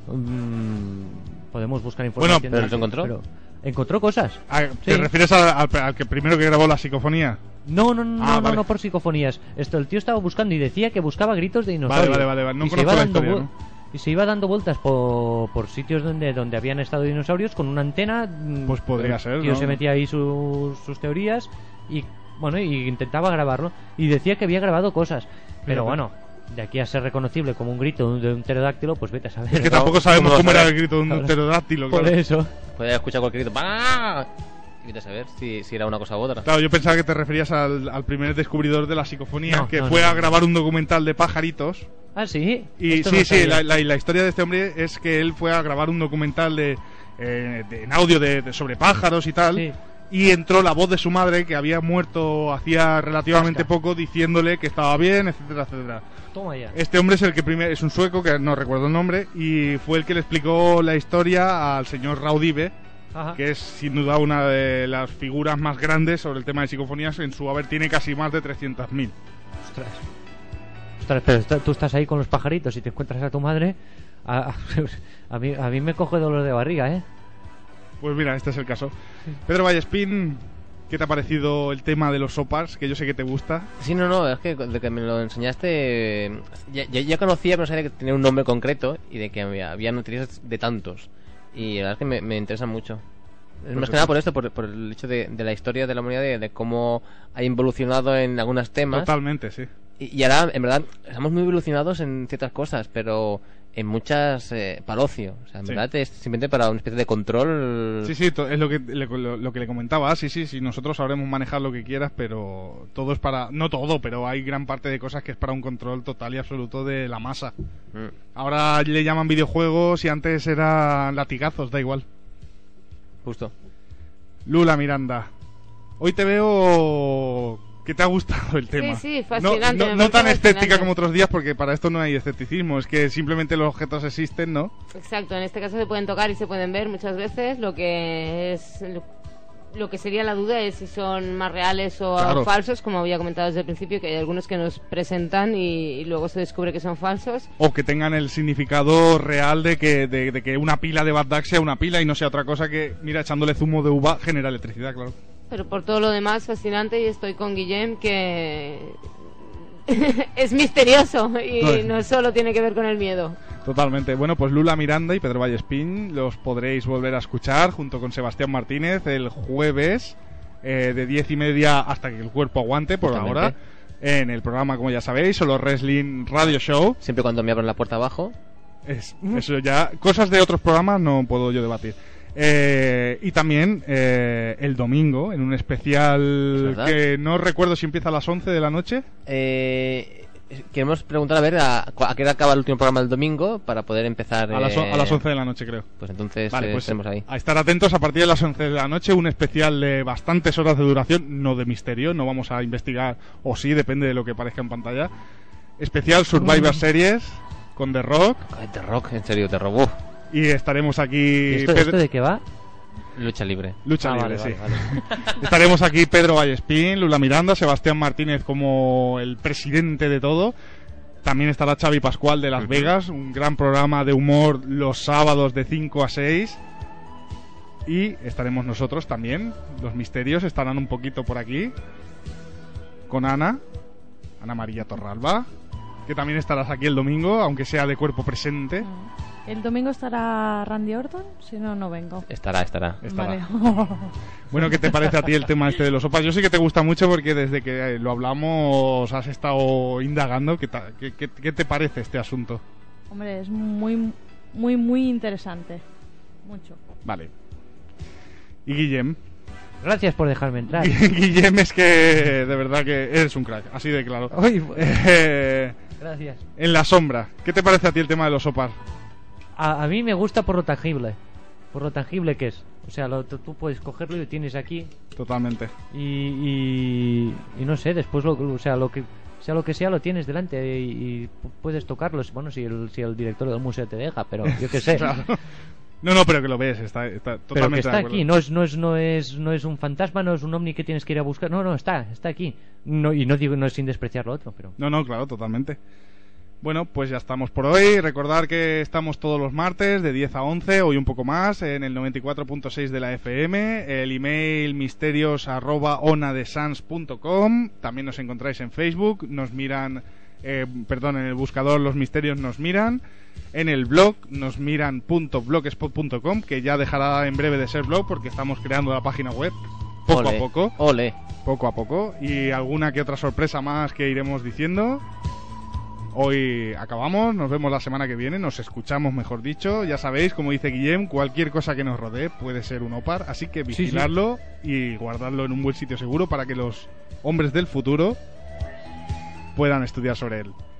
Podemos buscar información. Bueno, ¿pero los encontró? Pero encontró cosas. ¿Te refieres al que primero que grabó la psicofonía? No, vale. no por psicofonías. El tío estaba buscando y decía que buscaba gritos de dinosaurios. Vale. No Y se conozco iba la dando historia, ¿no? Y se iba dando vueltas por sitios donde habían estado dinosaurios con una antena. Pues podría el ser, tío ¿no? se metía ahí sus teorías y bueno, y intentaba grabarlo y decía que había grabado cosas. Pero Fíjate. bueno, de aquí a ser reconocible como un grito de un pterodáctilo, pues vete a saber. Es que tampoco sabemos ¿cómo cómo lo era sabes? el grito de un pterodáctilo. Por Claro. eso. Podía escuchar cualquier grito. ¡Ah! Y de saber si era una cosa u otra. Claro, yo pensaba que te referías al primer descubridor de la psicofonía, No, que no, fue no. a grabar un documental de pajaritos. Ah, sí. Y Esto no sabía. la historia de este hombre es que él fue a grabar un documental en audio sobre pájaros y tal. Sí. Y entró la voz de su madre, que había muerto hacía relativamente Casca. poco, diciéndole que estaba bien, etcétera, etcétera. Toma ya. Este hombre es el que es un sueco, que no recuerdo el nombre, y fue el que le explicó la historia al señor Raudive, Ajá. que es sin duda una de las figuras más grandes sobre el tema de psicofonías. En su haber tiene casi más de 300.000. Ostras, pero tú estás ahí con los pajaritos y te encuentras a tu madre. A mí me coge dolor de barriga, ¿eh? Pues mira, este es el caso. Pedro Vallespín, ¿qué te ha parecido el tema de los sopars? Que yo sé que te gusta. Sí, no, es que de que me lo enseñaste ya conocía, pero no sabía que tenía un nombre concreto y de que había noticias de tantos. Y la verdad es que me interesan mucho. Es más que nada por esto, por el hecho de la historia de la humanidad, de cómo ha evolucionado en algunos temas. Totalmente, sí. Y ahora, en verdad, estamos muy evolucionados en ciertas cosas, pero en muchas para ocio. O sea, en verdad es simplemente para una especie de control. Sí, es lo que le comentaba. Sí, nosotros sabremos manejar lo que quieras, pero todo es para... No todo, pero hay gran parte de cosas que es para un control total y absoluto de la masa. Ahora le llaman videojuegos y antes eran latigazos, da igual. Justo. Lula Miranda, hoy te veo que te ha gustado el tema. Sí, fascinante. No tan estética como otros días, porque para esto no hay esteticismo, es que simplemente los objetos existen, ¿no? Exacto, en este caso se pueden tocar y se pueden ver muchas veces. Lo que sería la duda es si son más reales o falsos, como había comentado desde el principio, que hay algunos que nos presentan y luego se descubre que son falsos. O que tengan el significado real de que una pila de Bad Duck sea una pila y no sea otra cosa que, mira, echándole zumo de uva genera electricidad, claro. Pero por todo lo demás, fascinante, y estoy con Guillem, que es misterioso y no solo tiene que ver con el miedo. Totalmente. Bueno, pues Lula Miranda y Pedro Vallespín los podréis volver a escuchar junto con Sebastián Martínez el jueves de 10:30 hasta que el cuerpo aguante por ahora, en el programa, como ya sabéis, Solo Wrestling Radio Show. Siempre cuando me abran la puerta abajo. Eso ya, cosas de otros programas no puedo yo debatir. Y también el domingo en un especial que no recuerdo si empieza a las 11 de la noche. Queremos preguntar a ver a qué hora acaba el último programa del domingo para poder empezar a las 11 de la noche, creo. Pues entonces estaremos ahí. A estar atentos a partir de las 11 de la noche, un especial de bastantes horas de duración, no de misterio, no vamos a investigar, o sí, depende de lo que parezca en pantalla. Especial Survivor Series con The Rock. The Rock, en serio, The Rock. Y estaremos aquí... ¿Esto de qué va? Lucha libre. Lucha libre, sí. Vale. Estaremos aquí Pedro Vallespín, Lula Miranda, Sebastián Martínez como el presidente de todo. También estará Xavi Pascual de Las Vegas, un gran programa de humor los sábados de 5 a 6. Y estaremos nosotros también. Los misterios estarán un poquito por aquí. Con Ana María Torralba, que también estarás aquí el domingo, aunque sea de cuerpo presente. ¿El domingo estará Randy Orton? Si no, no vengo. Estará. Vale. Bueno, ¿qué te parece a ti el tema este de los sopas? Yo sé que te gusta mucho porque desde que lo hablamos has estado indagando. ¿Qué te parece este asunto? Hombre, es muy, muy, muy interesante. Mucho. Vale. ¿Y Guillem? Gracias por dejarme entrar. Guillem es que de verdad que eres un crack, así de claro. Gracias. En la sombra, ¿qué te parece a ti el tema de los sopas? A mí me gusta por lo tangible que es. O sea, tú puedes cogerlo y lo tienes aquí. Totalmente. Y no sé, después lo que sea lo tienes delante y puedes tocarlo. Bueno, si el director del museo te deja, pero yo qué sé. Claro. No, pero que lo ves, está totalmente. Pero que está aquí, no es un fantasma, no es un ovni que tienes que ir a buscar. No, está aquí. No, y no digo, no es sin despreciar lo otro, pero. No, claro, totalmente. Bueno, pues ya estamos por hoy. Recordar que estamos todos los martes de 10 a 11, hoy un poco más, en el 94.6 de la FM, el email misterios@onadesans.com. También nos encontráis en Facebook, nos miran, en el buscador Los Misterios nos miran. En el blog nos miran.blogspot.com, que ya dejará en breve de ser blog porque estamos creando la página web poco a poco. Poco a poco. Y alguna que otra sorpresa más que iremos diciendo. Hoy acabamos, nos vemos la semana que viene, nos escuchamos mejor dicho. Ya sabéis, como dice Guillem, cualquier cosa que nos rodee puede ser un OPAR, así que vigilarlo y guardarlo en un buen sitio seguro para que los hombres del futuro puedan estudiar sobre él.